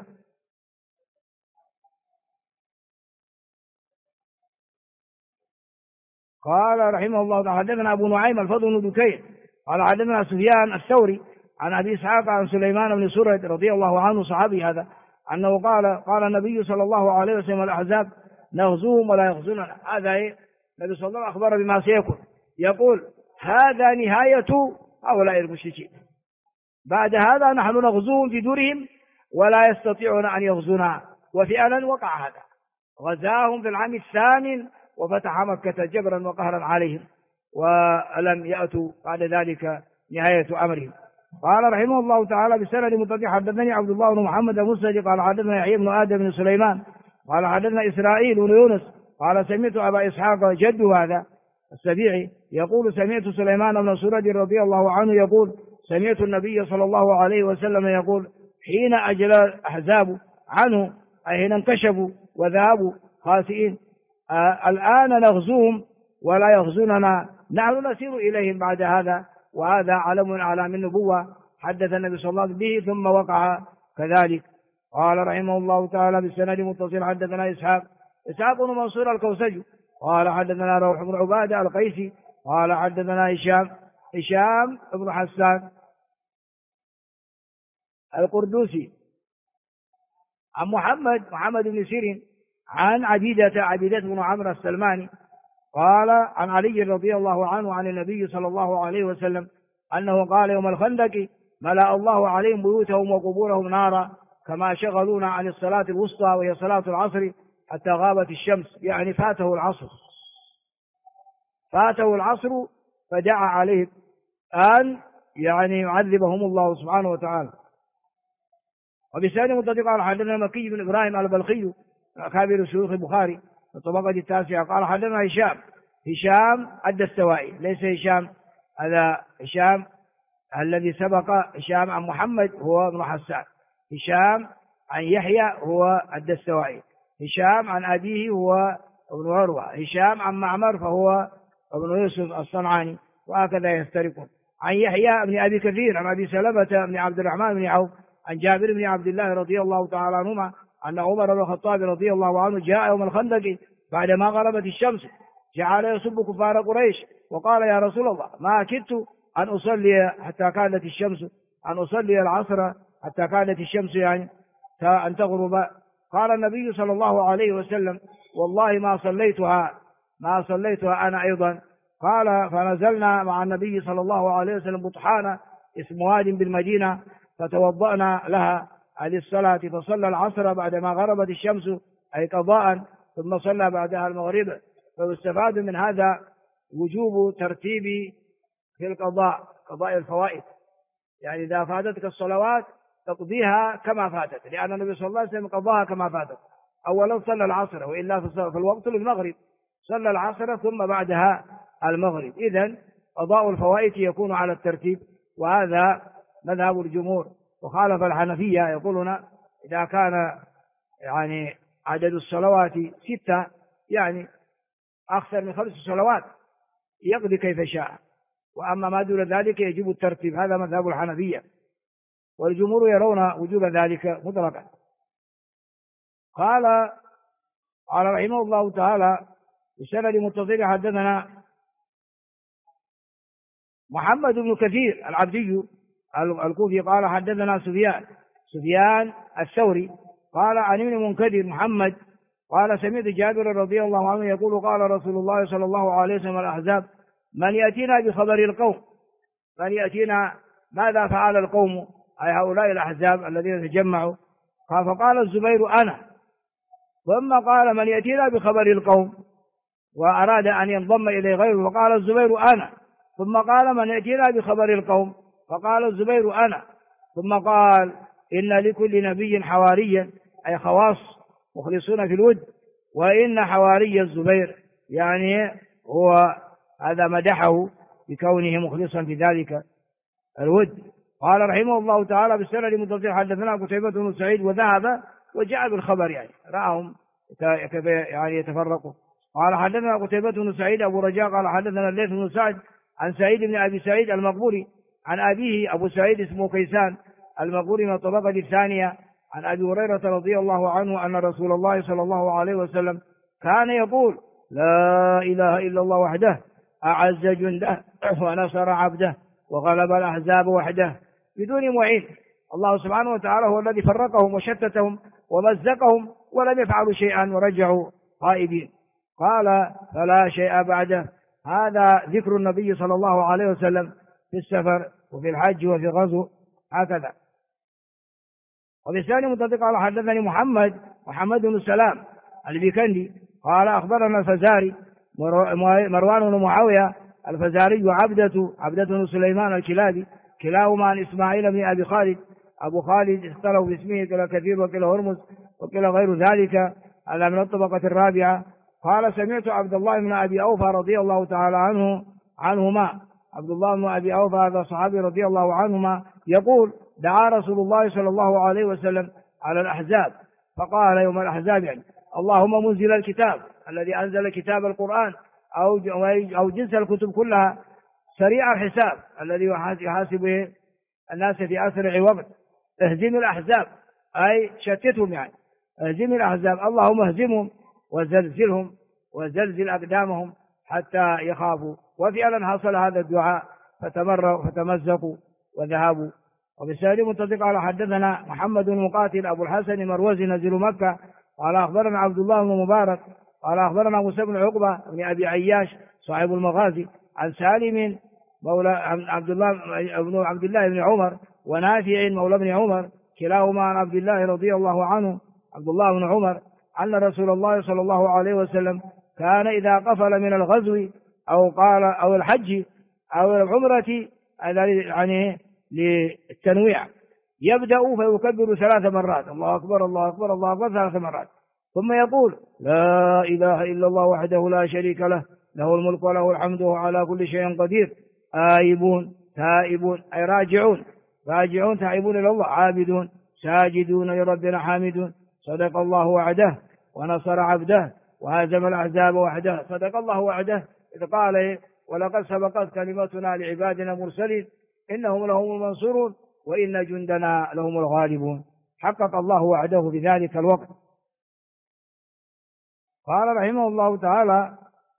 A: قال رحمه الله تعالى حدثنا أبو نعيم الفضل بن دكين قال حدثنا سفيان الثوري عن أبي إسحاق عن سليمان بن سرد رضي الله عنه صحابي هذا أنه قال النبي صلى الله عليه وسلم الأحزاب نغزوهم ولا يغزوننا. هذا النبي صلى الله عليه وسلم أخبر بما سيكون، يقول هذا نهاية هؤلاء المشركين، بعد هذا نحن نغزوهم في دورهم ولا يستطيعون أن يغزونا. وفعلا وقع هذا، غزاهم في العام 8 وفتح مكة جبرا وقهرا عليهم، ولم يأتوا بعد ذلك نهاية أمرهم. قال رحمه الله تعالى بسند متصل حدثني عبد الله بن محمد المسند قال حدثنا يحيى بن آدم بن سليمان قال حدثنا إسرائيل بن يونس قال سمعت أبا إسحاق جد هذا السبيعي يقول سمعت سليمان بن سرد رضي الله عنه يقول سمعت النبي صلى الله عليه وسلم يقول حين أجل الأحزاب عنه، أي حين انكشفوا وذهبوا خاسئين، الآن نغزوهم ولا يغزوننا، نحن نسير إليهم بعد هذا، وهذا علم من أعلام النبوة حدث النبي صلى الله عليه وسلم به ثم وقع كذلك. قال رحمه الله تعالى بالسند متصل حدثنا إسحاق بن منصور الكوسجي قال حدثنا روح بن عبادة القيسي قال حدثنا هشام بن حسان القردوسي عن محمد بن سيرين عن عبيدة بن عمرو السلماني قال عن علي رضي الله عنه عن النبي صلى الله عليه وسلم أنه قال يوم الخندق ملأ الله عليهم بيوتهم وقبورهم نارا كما شغلونا عن الصلاة الوسطى وهي صلاة العصر حتى غابت الشمس، يعني فاته العصر فدعا عليهم أن يعني يعذبهم الله سبحانه وتعالى. وبسند متصل قال حدثنا مكي بن إبراهيم البلخي كابر شيوخ البخاري الطبقة 9 قال حدثنا هشام الدستوائي، ليس هشام هذا هشام الذي سبق، هشام عن محمد هو ابن حسان، هشام عن يحيى هو الدستوائي، هشام عن أبيه هو ابن عروة، هشام عن معمر فهو ابن يوسف الصنعاني، وهكذا يفترقون. عن يحيى بن أبي كثير عن أبي سلمة بن عبد الرحمن بن عوف عن جابر بن عبد الله رضي الله تعالى عنهما أن عمر بن الخطاب رضي الله عنه جاء يوم الخندق بعدما غربت الشمس جعل يسب كفار قريش وقال يا رسول الله ما كدت أن أصلي حتى كانت الشمس، أن أصلي العصر حتى كانت الشمس يعني أن تغرب. قال النبي صلى الله عليه وسلم والله ما صليتها أنا أيضا. قال فنزلنا مع النبي صلى الله عليه وسلم بطحانا اسم واد بالمدينة فتوضأنا لها عن الصلاة فصلى العصر بعدما غربت الشمس أي قضاء، ثم صلى بعدها المغرب. فيستفاد من هذا وجوب ترتيب في القضاء، قضاء الفوائد، يعني إذا فاتتك الصلوات تقضيها كما فاتت، لأن النبي صلى الله عليه وسلم قضاها كما فاتت. أولا صلى العصر، وإلا في الوقت للمغرب صلى العصر ثم بعدها المغرب. إذن قضاء الفوائد يكون على الترتيب، وهذا مذهب الجمهور. وخالف الحنفية يقولون إذا كان يعني عدد الصلوات 6، يعني أكثر من 5 صلوات يقضي كيف شاء، وأما ما دون ذلك يجب الترتيب. هذا مذهب الحنفية، والجمهور يرون وجوب ذلك مطلقا. قال رحمه الله تعالى بسند متصل حدثنا محمد بن كثير العبدي الكوفي قال حدثنا سفيان الثوري قال عن ابن منكدر محمد قال سمعت جابر رضي الله عنه يقول قال رسول الله صلى الله عليه وسلم الأحزاب من يأتينا بخبر القوم، من يأتينا ماذا فعل القوم أي هؤلاء الأحزاب الذين تجمعوا. فقال الزبير أنا، ثم قال من يأتينا بخبر القوم، وأراد أن ينضم إليه غيره فقال الزبير أنا، ثم قال من يأتينا بخبر القوم فقال الزبير أنا، ثم قال إن لكل نبي حواريا أي خواص مخلصون في الود، وإن حواري الزبير يعني هو هذا مدحه بكونه مخلصا في ذلك الود. قال رحمه الله تعالى بالسند المتصل حدثنا قتيبة بن سعيد وذهب وجاء بالخبر، يعني رأهم يعني يتفرقوا. قال حدثنا قتيبة بن سعيد أبو رجاء قال حدثنا الليث بن سعد عن سعيد بن أبي سعيد المقبوري عن أبيه أبو سعيد اسمه كيسان المقبوري من الطبقة الثانية عن أبي هريرة رضي الله عنه أن رسول الله صلى الله عليه وسلم كان يقول لا إله إلا الله وحده أعز جنده ونصر عبده وغلب الأحزاب وحده بدون معين. الله سبحانه وتعالى هو الذي فرقهم وشتتهم ومزقهم ولم يفعلوا شيئا ورجعوا خائبين. قال فلا شيء بعده. هذا ذكر النبي صلى الله عليه وسلم في السفر وفي الحج وفي الغزو هكذا. وبالثاني متفق قال حدثني محمد بن سلام البيكندي قال أخبرنا الفزاري مروان بن معاوية الفزاري عبدة بن سليمان الكلابي كلاهما عن إسماعيل بن أبي خالد. أبو خالد اختلوا باسمه كلا كثير وكلا هرمز وكلا غير ذلك على من الطبقة الرابعة. قال سمعت عبد الله بن أبي أوفى رضي الله تعالى عنهما عبد الله بن أبي أوفى هذا صحابي رضي الله عنهما يقول دعا رسول الله صلى الله عليه وسلم على الأحزاب فقال يوم الأحزاب يعني اللهم منزل الكتاب الذي أنزل كتاب القرآن أو جنس الكتب كلها سريع الحساب الذي يحاسب به الناس في أسرع وقت اهزم الأحزاب أي شتتهم، يعني اهزم الأحزاب اللهم اهزمهم وزلزلهم وزلزل أقدامهم حتى يخافوا. وفعلا حصل هذا الدعاء فتمزقوا وذهبوا. وبالسند متفق على حدثنا محمد بن مقاتل أبو الحسن مروزي نزيل مكة قال أخبرنا عبد الله بن مبارك قال أخبرنا موسى بن عقبة بن أبي عياش صاحب المغازي عن سالم مولى عبد الله بن عمر ونافع مولى بن عمر كلاهما عن عبد الله رضي الله عنه عبد الله بن عمر أن رسول الله صلى الله عليه وسلم كان إذا قفل من الغزو أو الحج أو العمرة يعني للتنويع يبدأ فيكبر 3 مرات الله أكبر الله أكبر الله أكبر 3 مرات ثم يقول لا إله إلا الله وحده لا شريك له له الملك وله الحمد وهو على كل شيء قدير آيبون تائبون أي راجعون تائبون إلى الله عابدون ساجدون لربنا حامدون صدق الله وعده ونصر عبده وهزم الأحزاب وحده. صدق الله وعده إذ قال ولقد سبقت كلمتنا لعبادنا المرسلين إنهم لهم المنصورون وإن جندنا لهم الغالبون. حقق الله وعده في ذلك الوقت. قال رحمه الله تعالى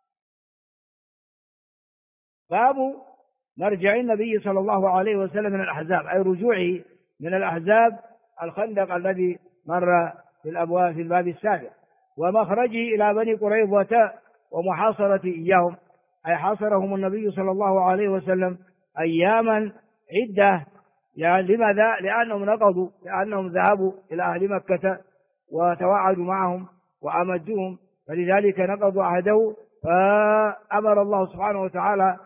A: باب مرجع النبي صلى الله عليه وسلم من الأحزاب أي رجوعه من الأحزاب الخندق الذي مر في الباب السابق ومخرجه إلى بني قريظة ومحاصرة إياهم أي حاصرهم النبي صلى الله عليه وسلم أياما عدة يعني لماذا؟ لأنهم نقضوا، لأنهم ذهبوا إلى أهل مكة وتواعدوا معهم وأمدوهم، فلذلك نقضوا عهده، فأمر الله سبحانه وتعالى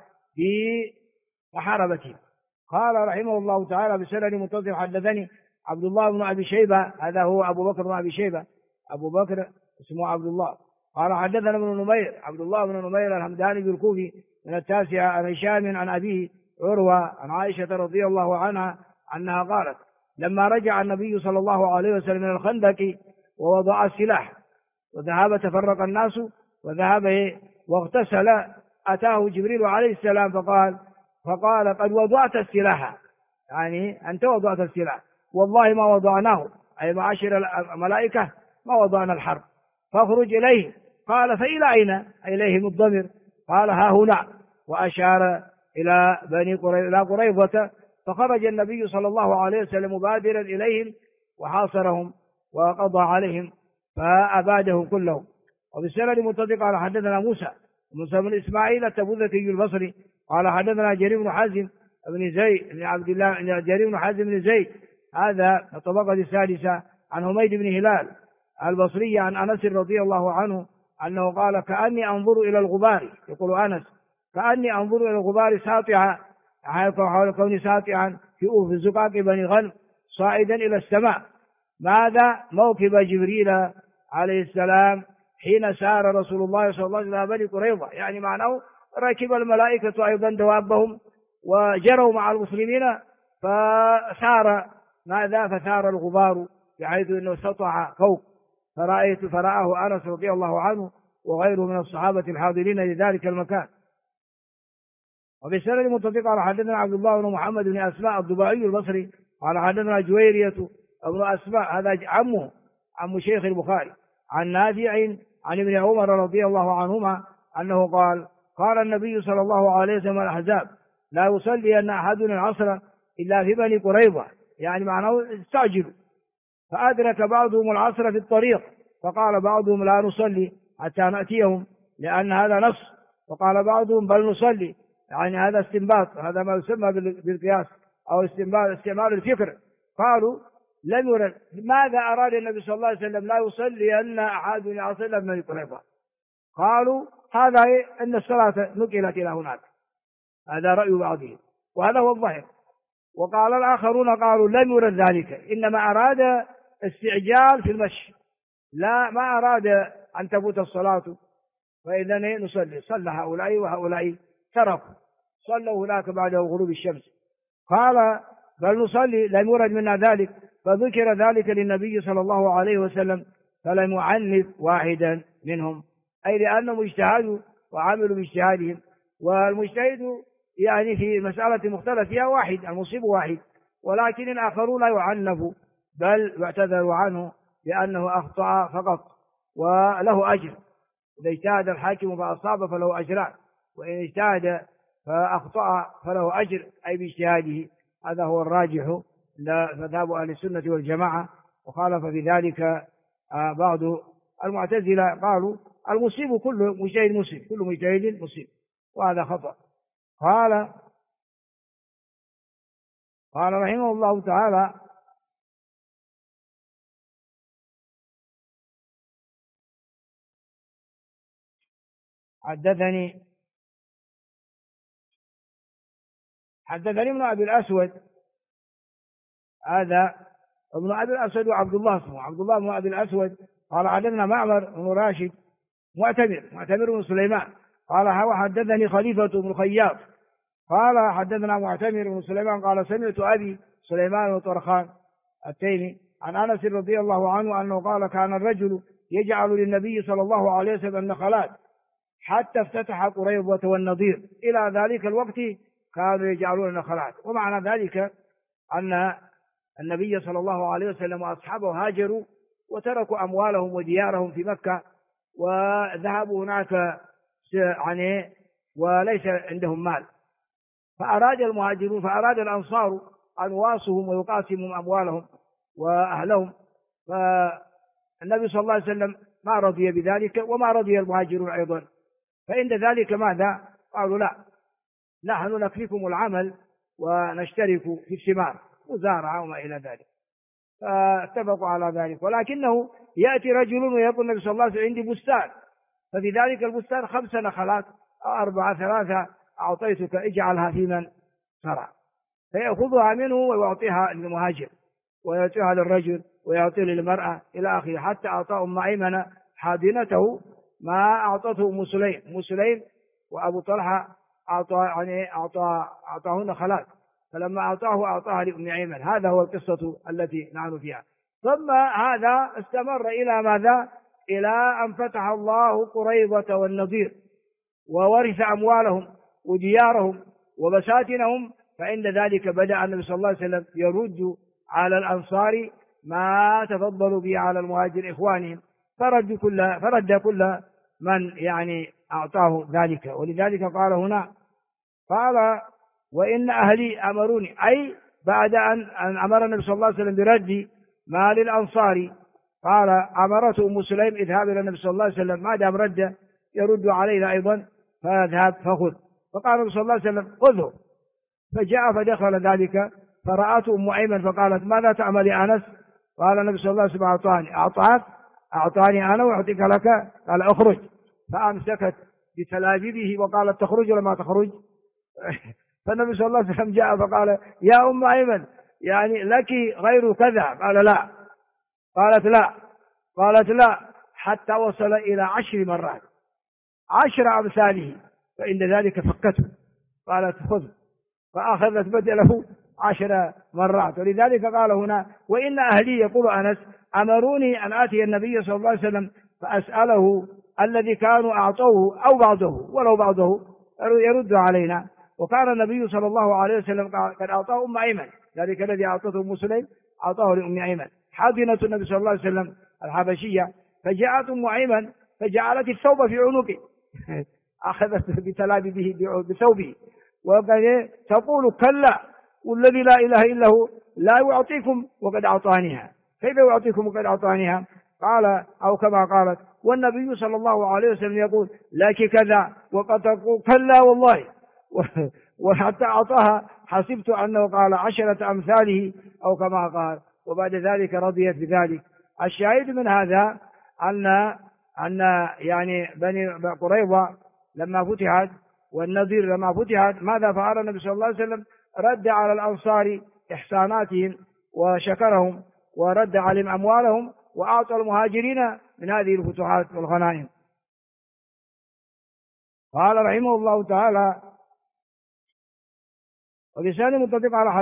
A: بمحاربتهم. قال رحمه الله تعالى بسند متصل حدثني عبد الله بن أبي شيبة، هذا هو أبو بكر بن أبي شيبة، أبو بكر اسمه عبد الله. قال حدثنا ابن نمير، عبد الله بن نمير الحمداني بالكوفي من التاسعة، عن هشام عن أبيه عروة عن عائشة رضي الله عنها أنها قالت لما رجع النبي صلى الله عليه وسلم من الخندق ووضع السلاح وذهب تفرق الناس وذهب واغتسل، أتاه جبريل عليه السلام فقال قد وضعت السلاح، يعني أنت وضعت السلاح، والله ما وضعناه، أي معاشر الملائكة ما وضعنا الحرب، فاخرج إليه. قال فإلى أين؟ إليهم الضمير. قال ها هنا، وأشار إلى إلى قريظة، فخرج النبي صلى الله عليه وسلم مبادرا إليهم وحاصرهم وقضى عليهم فأبادهم كلهم. وبالسند المتصل قال حدثنا موسى بن إسماعيل التبوذكي البصري قال حدثنا جرير بن حازم بن زيد بن عبد الله، جرير بن حازم بن زيد هذا الطبقة السادسة، عن حميد بن هلال البصري عن أنس رضي الله عنه أنه قال كأني أنظر إلى الغبار، يقول أنس كأني أنظر إلى الغبار ساطعا، حول كوني ساطعا في زقاق بني غنم صاعدا إلى السماء. ماذا؟ موكب جبريل عليه السلام حين سار رسول الله صلى الله عليه وسلم بني قريظة، يعني معناه ركب الملائكة أيضا دوابهم وجروا مع المسلمين، فسار ماذا؟ فثار الغبار بحيث أنه سطع فوق، فرآه أنس رضي الله عنه وغيره من الصحابة الحاضرين لذلك المكان. وبالسند المتصل قال حدثنا عبد الله بن محمد بن أسماء الضباعي البصري قال حدثنا جويرية ابن أسماء، هذا عم شيخ البخاري، عن نافع عن ابن عمر رضي الله عنهما أنه قال النبي صلى الله عليه وسلم الأحزاب لا يصلي أن أحدنا العصر إلا في بني قريظة، يعني معناه استعجلوا، فأدرك بعضهم العصر في الطريق، فقال بعضهم لا نصلي حتى نأتيهم لأن هذا نص، وقال بعضهم بل نصلي، يعني هذا استنباط، هذا ما يسمى بالقياس أو استعمال الفكر. قالوا لم يرد. ماذا أراد النبي صلى الله عليه وسلم لا يصلي أن أحدنا العصر إلا في بني قريظة؟ قالوا هذا أن الصلاة نقلت إلى هناك، هذا رأي بعضهم وهذا هو الظاهر. وقال الآخرون قالوا لم يرد ذلك، إنما أراد استعجال في المشي، لا ما أراد أن تفوت الصلاة، فإذا نصلي. صلى هؤلاء وهؤلاء تركوا، صلوا هناك بعد غروب الشمس. قال بل نصلي، لم يرد منا ذلك، فذكر ذلك للنبي صلى الله عليه وسلم فلم يعنف واحدا منهم، أي لأنهم اجتهدوا وعملوا باجتهادهم، والمجتهد يعني في مسألة مختلف فيها واحد، المصيب واحد، ولكن الآخرون لا يعنفوا بل يعتذر عنه لأنه أخطأ فقط وله أجر. إذا اجتهد الحاكم فأصاب فله أجران، وإن اجتهد فأخطأ فله أجر أي باجتهاده. هذا هو الراجح مذهب أهل السنة والجماعة. وخالف في ذلك بعض المعتزلة، قالوا المصيب كل مجتهد مصيب، كل مجتهد مصيب، وهذا خطأ. قال رحمه الله تعالى حدثني ابن أبي الأسود، هذا ابن أبي الأسود وعبد الله اسمه عبد الله بن أبي الأسود. قال حدثنا معمر بن راشد معتمر بن سليمان قال حدثني خليفة بن خياط قال حدثنا معتمر بن سليمان قال سمعت أبي سليمان بن طرخان التيمي عن أنس رضي الله عنه أنه قال كان الرجل يجعل للنبي صلى الله عليه وسلم النخلات حتى افتتح قريظة والنضير، إلى ذلك الوقت كانوا يجعلون النخلات. ومعنى ذلك أن النبي صلى الله عليه وسلم وأصحابه هاجروا وتركوا أموالهم وديارهم في مكة وذهبوا هناك يعني وليس عندهم مال، فأراد الأنصار أن يواصهم ويقاسموا أموالهم وأهلهم، فالنبي صلى الله عليه وسلم ما رضي بذلك وما رضي المهاجرون أيضا. فعند ذلك ماذا؟ قالوا لا، نحن نكفيكم العمل ونشترك في الثمار مزارعة وما إلى ذلك، فاتفقوا على ذلك. ولكنه يأتي رجل ويقول النبي صلى الله عليه وسلم عندي بستان، ففي ذلك البستان 5 نخلات أو 4 3 أعطيتك اجعلها في من زرع، فيأخذها منه ويعطيها للمهاجر ويعطيها للرجل ويعطيه للمرأة إلى آخره، حتى أعطى أم أيمن حاضنته ما أعطته أم سليم. أم سليم وأبو طلحة أعطاهن خلات، فلما أعطاها لأم أيمن. هذا هو القصة التي نحن فيها. ثم هذا استمر إلى ماذا؟ إلى أن فتح الله قريظة والنضير وورث أموالهم وديارهم وبساتنهم، فعند ذلك بدأ النبي صلى الله عليه وسلم يرد على الأنصار ما تفضلوا به على المهاجر إخوانهم، فرد كل من يعني أعطاه ذلك. ولذلك قال هنا، قال وإن أهلي أمروني، أي بعد أن أمر النبي صلى الله عليه وسلم برد مال الأنصار، قال أمرته أم سليم اذهب إلى النبي صلى الله عليه وسلم، ما دام رد يرد علينا أيضا فاذهب فخذ. فقال النبي صلى الله عليه وسلم خذه، فجاء فدخل ذلك، فرأته أم أيمن فقالت ماذا تعمل يا أنس؟ قال النبي صلى الله عليه وسلم أعطاني أنا وأعطيك لك، قال أخرج. فأمسكت بتلاجبه وقالت تخرج ولا ما تخرج؟ فالنبي صلى الله عليه وسلم جاء فقال يا أم أيمن يعني لك غير كذا؟ قال لا. قالت لا حتى وصل إلى 10 مرات 10 أمثاله، فإن ذلك فكته، قالت خذ، فأخذت بدله 10 مرات. ولذلك قال هنا وإن أهلي، يقول أنس، أمروني أن آتي النبي صلى الله عليه وسلم فأسأله الذي كانوا أعطوه أو بعضه ولو بعضه يرد علينا. وكان النبي صلى الله عليه وسلم قد أعطاه أم أيمن، ذلك الذي أعطته أم سليم أعطاه لأم أيمن حاضنة النبي صلى الله عليه وسلم الحبشية. فجاءت أم أيمن فجعلت الثوب في عنقه أخذت بتلاببه بثوبه وقال تقول كلا والذي لا إله إلا هو لا يعطيكم وقد أعطانيها. كيف يعطيكم وقد أعطانيها؟ قال أو كما قالت والنبي صلى الله عليه وسلم يقول لك كذا وقد تقول كلا والله وحتى أعطاها حسبت أنه قال 10 أمثاله أو كما قال. وبعد ذلك رضيت بذلك. الشاهد من هذا أن يعني بني قريظة لما فتحت والنضير لما فتحت ماذا فعل النبي صلى الله عليه وسلم؟ رد على الأنصار إحساناتهم وشكرهم ورد عليهم أموالهم وأعطى المهاجرين من هذه الفتوحات والغنائم. قال رحمه الله تعالى وبلسان متفق على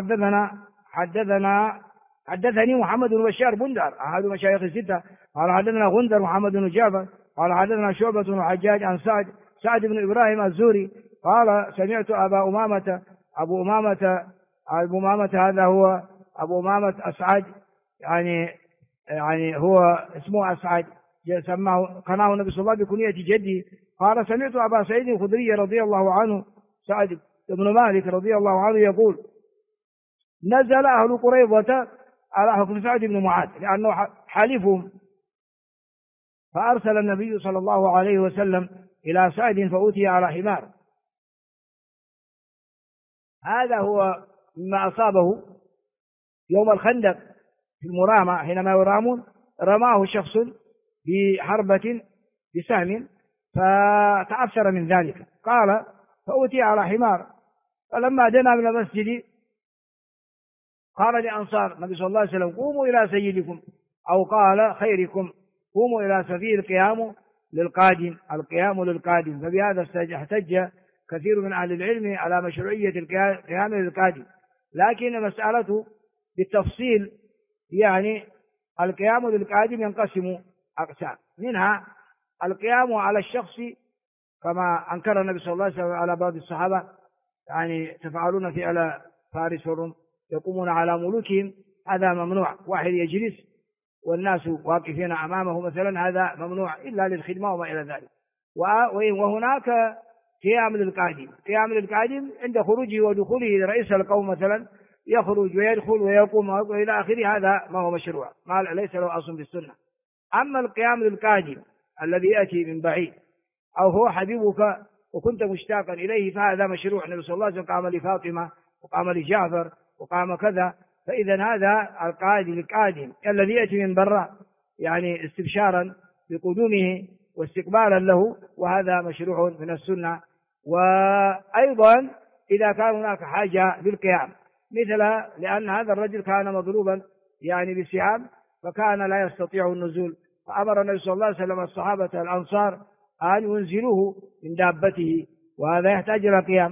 A: حدثني محمد بن بشار بندر أحد مشايخ الستة قال حدثنا غندر محمد بن جعفر قال حدثنا شعبة بن الحجاج عن سعد بن إبراهيم الزهري قال سمعت أبو أمامة هذا هو أبو أمامة أسعد، يعني هو اسمه أسعد، قناه النبي صلى الله عليه وسلم بكنية جدي. قال سمعت أبا سعيد الخدري رضي الله عنه سعد بن مالك رضي الله عنه يقول نزل أهل قريظة على حكم سعد بن معاذ لأنه حالفهم، فأرسل النبي صلى الله عليه وسلم إلى سعد فأوتي على حمار. هذا هو مما أصابه يوم الخندق في المرامى، حينما يرامون رماه شخص بحربة بسهم فتأثر من ذلك. قال فأوتي على حمار، فلما دنا من المسجد قال لأنصار النبي صلى الله عليه وسلم قوموا إلى سيدكم، أو قال خيركم قوموا إلى سبيل القيام للقادم. فبهذا احتج كثير من أهل العلم على مشروعية القيام للقادم، لكن مسألته بالتفصيل يعني القيام للقادم ينقسم أقسام، منها القيام على الشخص كما أنكر النبي صلى الله عليه وسلم على بعض الصحابة، يعني تفعلون فعل فارس والروم يقومون على ملوكهم، هذا ممنوع. واحد يجلس والناس واقفين أمامه مثلا هذا ممنوع إلا للخدمة وما إلى ذلك. وهناك قيام للقادم عند خروجه ودخوله رئيس القوم مثلا يخرج ويدخل ويقوم وإلى آخره، هذا ما هو مشروع ما ليس له أصل في السنة. أما القيام للقادم الذي يأتي من بعيد أو هو حبيبك وكنت مشتاقا إليه فهذا مشروع. النبي صلى الله عليه وسلم قام لفاطمة وقام لجعفر وقام كذا، فإذا هذا القادم الذي يأتي من برا يعني استبشارا بقدومه واستقبالا له، وهذا مشروع من السنة. وأيضا إذا كان هناك حاجة للقيام، مثل لأن هذا الرجل كان مضروبا يعني بسهام فكان لا يستطيع النزول، فأمر النبي صلى الله عليه وسلم الصحابة الأنصار أن ينزلوه من دابته، وهذا يحتاج إلى قيام.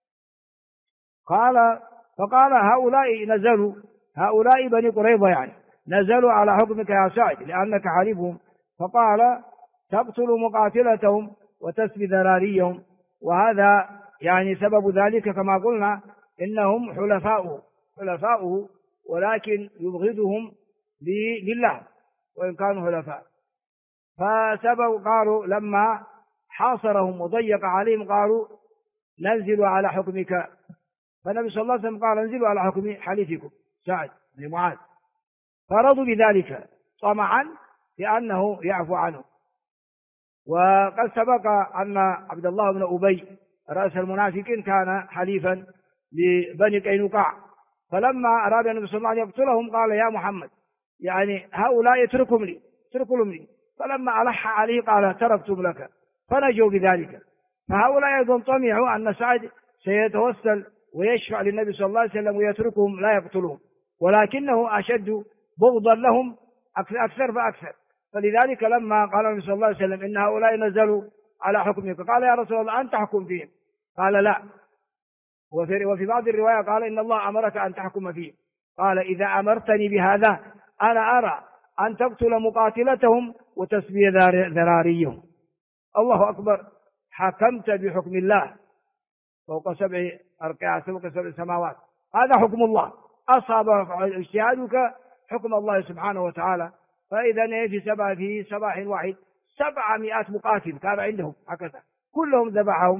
A: فقال هؤلاء نزلوا، هؤلاء بني قريظة يعني نزلوا على حكمك يا سعد لأنك حليفهم، فقال تقتل مقاتلتهم وتسبي ذراريهم. وهذا يعني سبب ذلك كما قلنا إنهم حلفاؤه ولكن يبغضهم لله وإن كانوا حلفاء. فسبب قالوا لما حاصرهم وضيق عليهم قالوا ننزل على حكمك، فالنبي صلى الله عليه وسلم قال انزلوا على حكم حليفكم سعد بن معاذ، فرضوا بذلك طمعا لأنه يعفو عنه. وقد سبق أن عبد الله بن أبي رأس المنافقين كان حليفا لبني قينقاع، فلما أراد النبي صلى الله عليه وسلم أن يقتلهم قال يا محمد يعني هؤلاء اتركهم لي، فلما ألح عليه قال تركتم لك، فنجوا بذلك. فهؤلاء أيضا طمعوا أن سعد سيتوسل ويشفع للنبي صلى الله عليه وسلم ويتركهم لا يقتلهم، ولكنه أشد بغضا لهم أكثر فأكثر. فلذلك لما قال النبي صلى الله عليه وسلم إن هؤلاء نزلوا على حكمك قال يا رسول الله أنت تحكم فيهم، قال لا. وفي بعض الرواية قال إن الله أمرك أن تحكم فيهم، قال إذا أمرتني بهذا أنا أرى أن تقتل مقاتلتهم وتسبي ذراريهم. الله أكبر، حكمت بحكم الله فوق سبع أركان فوق سبع سماوات، هذا حكم الله، أصاب اجتهادك حكم الله سبحانه وتعالى. فإذا في صباح واحد 700 مقاتل كان عندهم هكذا كلهم ذبحهم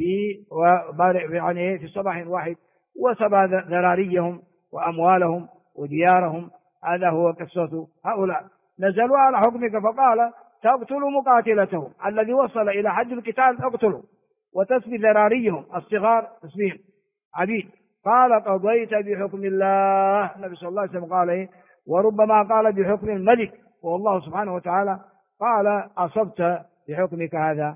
A: في صباح واحد، وسبى ذراريهم وأموالهم وديارهم. هذا هو قصة هؤلاء نزلوا على حكمك، فقال تقتلوا مقاتلتهم الذي وصل إلى حد القتال اقتلوا، وتسبي ذراريهم الصغار تسبيهم عبيد. قال قضيت بحكم الله، النبي صلى الله عليه وسلم قال وربما قال بحكم الملك والله سبحانه وتعالى، قال أصبت بحكمك هذا.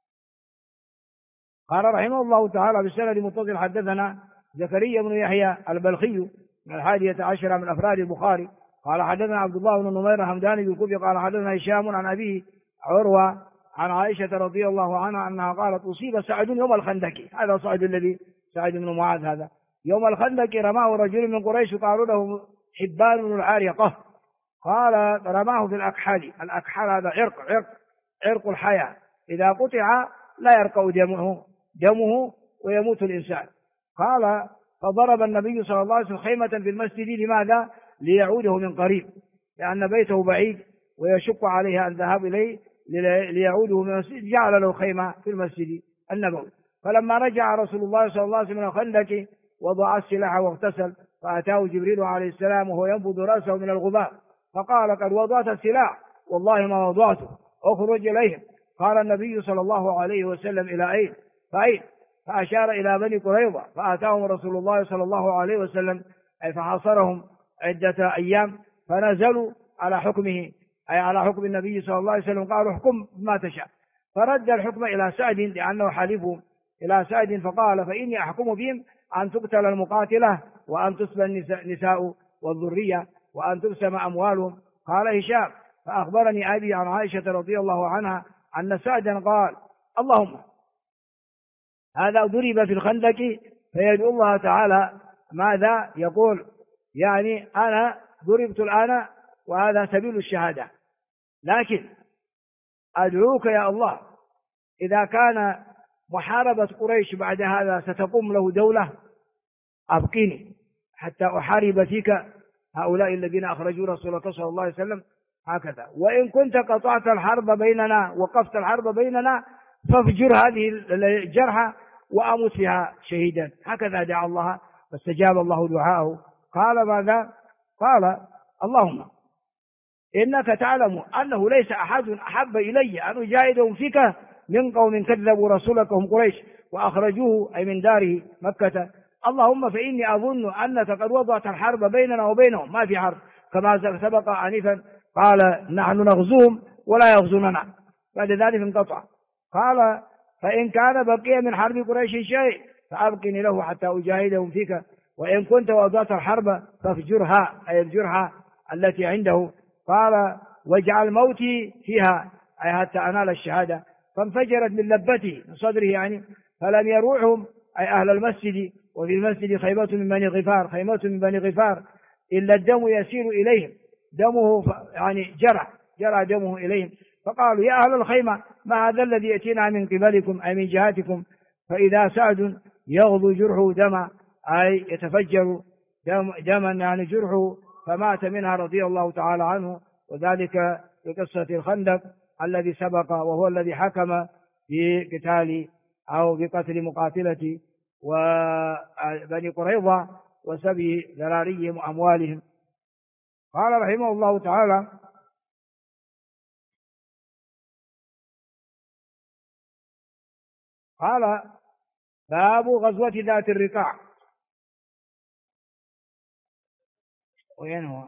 A: قال رحمه الله تعالى بالسند متصل حدثنا زكريا بن يحيى البلخي من 11 من أفراد البخاري قال حدثنا عبد الله بن نمير الحمداني بالكوفي قال حدثنا هشام عن أبيه عروة عن عائشة رضي الله عنها أنها قالت أصيب سعد يوم الخندق، هذا سعد الذي سعد بن معاذ هذا يوم الخندق رماه رجل من قريش قالوا له حبان بن العارقة، قال رماه في الأكحال، الأكحال هذا عرق الحياة، إذا قطع لا يرقى دمه ويموت الإنسان. قال فضرب النبي صلى الله عليه وسلم خيمة في المسجد، لماذا؟ ليعوده من قريب، لأن بيته بعيد ويشق عليه الذهاب إليه، ليعوده من المسجد جعل له خيمة في المسجد النبوي. فلما رجع رسول الله صلى الله عليه وسلم من الخندق وضع السلاح واغتسل، فأتاه جبريل عليه السلام وهو ينفض رأسه من الغبار، فقال قد وضعت السلاح، والله ما وضعته، اخرج إليهم. قال النبي صلى الله عليه وسلم إلى أين؟ فأين؟ فأشار إلى بني قريظة، فأتاهم رسول الله صلى الله عليه وسلم أي فحاصرهم عدة أيام، فنزلوا على حكمه أي على حكم النبي صلى الله عليه وسلم، قالوا احكم ما تشاء، فرد الحكم إلى سعد لأنه حليفهم إلى سعد، فقال فإني أحكم بهم أن تقتل المقاتلة وأن تسبى النساء والذرية وأن تقسم أموالهم. قال هشام فأخبرني أبي عن عائشة رضي الله عنها أن سعدا قال اللهم هذا ضرب في الخندق فيدعو الله تعالى ماذا يقول؟ يعني أنا ضربت الآن وهذا سبيل الشهادة، لكن أدعوك يا الله إذا كان محاربة قريش بعد هذا ستقوم له دولة أبقيني حتى أحارب فيك هؤلاء الذين أخرجوا رسولك صلى الله عليه وسلم هكذا، وإن كنت قطعت الحرب بيننا وقفت الحرب بيننا فافجر هذه الجرحى وأموت فيها شهيدا. هكذا دعا الله فاستجاب الله دعاءه. قال ماذا؟ قال اللهم إنك تعلم أنه ليس أحد أحب إلي أن أجاهدهم فيك من قوم كذبوا رسولك هم قريش وأخرجوه أي من داره مكة اللهم فإني أظن أنك قد وضعت الحرب بيننا وبينهم، ما في حرب كما سبق آنفا. قال نحن نغزوهم ولا يغزوننا، بعد ذلك انقطع. قال فإن كان بقي من حرب قريش شيء فأبقني له حتى أجاهدهم فيك، وإن كنت وضعت الحرب فافجرها، أي افجرها التي عنده. قال واجعل موتي فيها، أي حتى أنال الشهادة. فانفجرت من لبته، من صدره يعني، فلم يروعهم أي أهل المسجد، وفي المسجد خيمة من بني غفار إلا الدم يسير إليهم، دمه يعني جرى دمه إليهم. فقالوا يا أهل الخيمة ما هذا الذي يأتينا من قبلكم أي من جهتكم؟ فإذا سعد يغضو جرحه دما، أي يتفجر دما يعني جرحه، فمات منها رضي الله تعالى عنه. وذلك في قصة الخندق الذي سبق، وهو الذي حكم بقتال أو بقتل مقاتلة وبني قريظة وسبي ذراريهم وأموالهم. قال رحمه الله تعالى قال باب غزوة ذات الرقاع. وين هو؟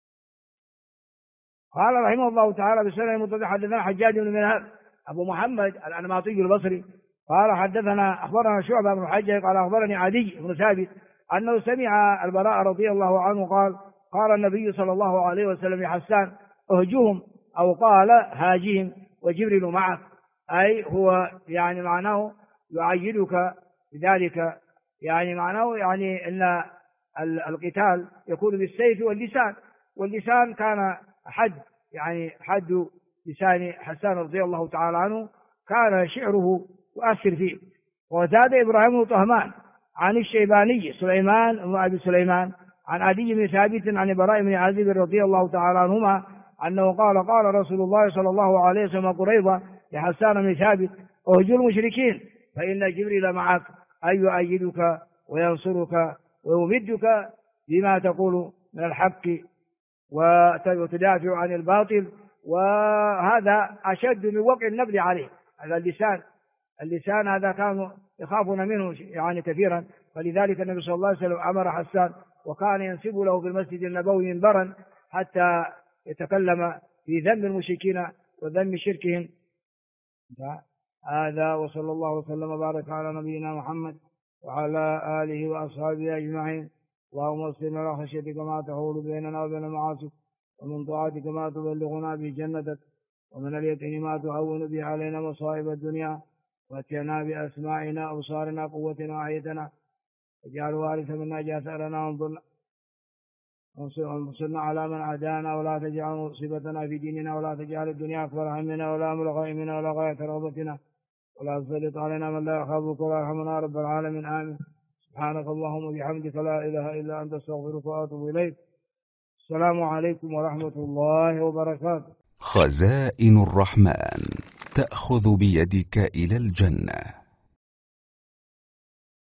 A: قال رحمه الله تعالى بسنة المتصل حدثنا حجاج بن منهل أبو محمد الأنماطي البصري قال حدثنا أخبرنا شعبة بن الحجاج قال أخبرني عدي بن ثابت أنه سمع البراء رضي الله عنه قال قال النبي صلى الله عليه وسلم لحسان اهجهم، أو قال هاجهم وجبريل معك، أي هو يعني معناه يعيدك بذلك، يعني معناه يعني أن القتال يكون بالسيف واللسان كان حد، يعني حد لسان حسان رضي الله تعالى عنه كان شعره يؤثر فيه. وزاد إبراهيم بن طهمان عن الشيباني سليمان بن أبي سليمان عن عدي بن ثابت عن براء بن عازب رضي الله تعالى عنهما أنه قال قال رسول الله صلى الله عليه وسلم قريظة لحسان بن ثابت اهجر المشركين فإن جبريل معك، أي يؤيدك وينصرك ويمدك بما تقول من الحق وتدافع عن الباطل. وهذا أشد من وقع النبل عليه. هذا اللسان هذا كانوا يخافون منه يعني كثيرا، فلذلك النبي صلى الله عليه وسلم أمر حسان وكان ينسب له في المسجد النبوي منبرا حتى يتكلم في ذم المشركين وذم شركهم. هذا وصلى الله وسلم وبارك على نبينا محمد وعلى آله وأصحابه أجمعين. اللهم اغفر على خشيتك ما تحول بيننا وبين معاصيك، ومن طاعتك ما تبلغنا به جنتك، ومن اليقين ما تهون به علينا مصائب الدنيا، واتنا بأسماعنا أبصارنا قوتنا وحيتنا، واجعل وارث منا جاثرنا وانصرنا على من عادانا، ولا تجعل مصيبتنا في ديننا، ولا تجعل الدنيا أكبر همنا ولا مبلغ علمنا ولا غاية رغبتنا، ولا تسلط علينا من لا يخافك ولا يرحمنا رب العالمين. آمين. سبحانك اللهم وبحمدك لا إله إلا أنت استغفرك وأتوب إليك. السلام عليكم ورحمة الله وبركاته.
B: خزائن الرحمن تأخذ بيدك إلى الجنة.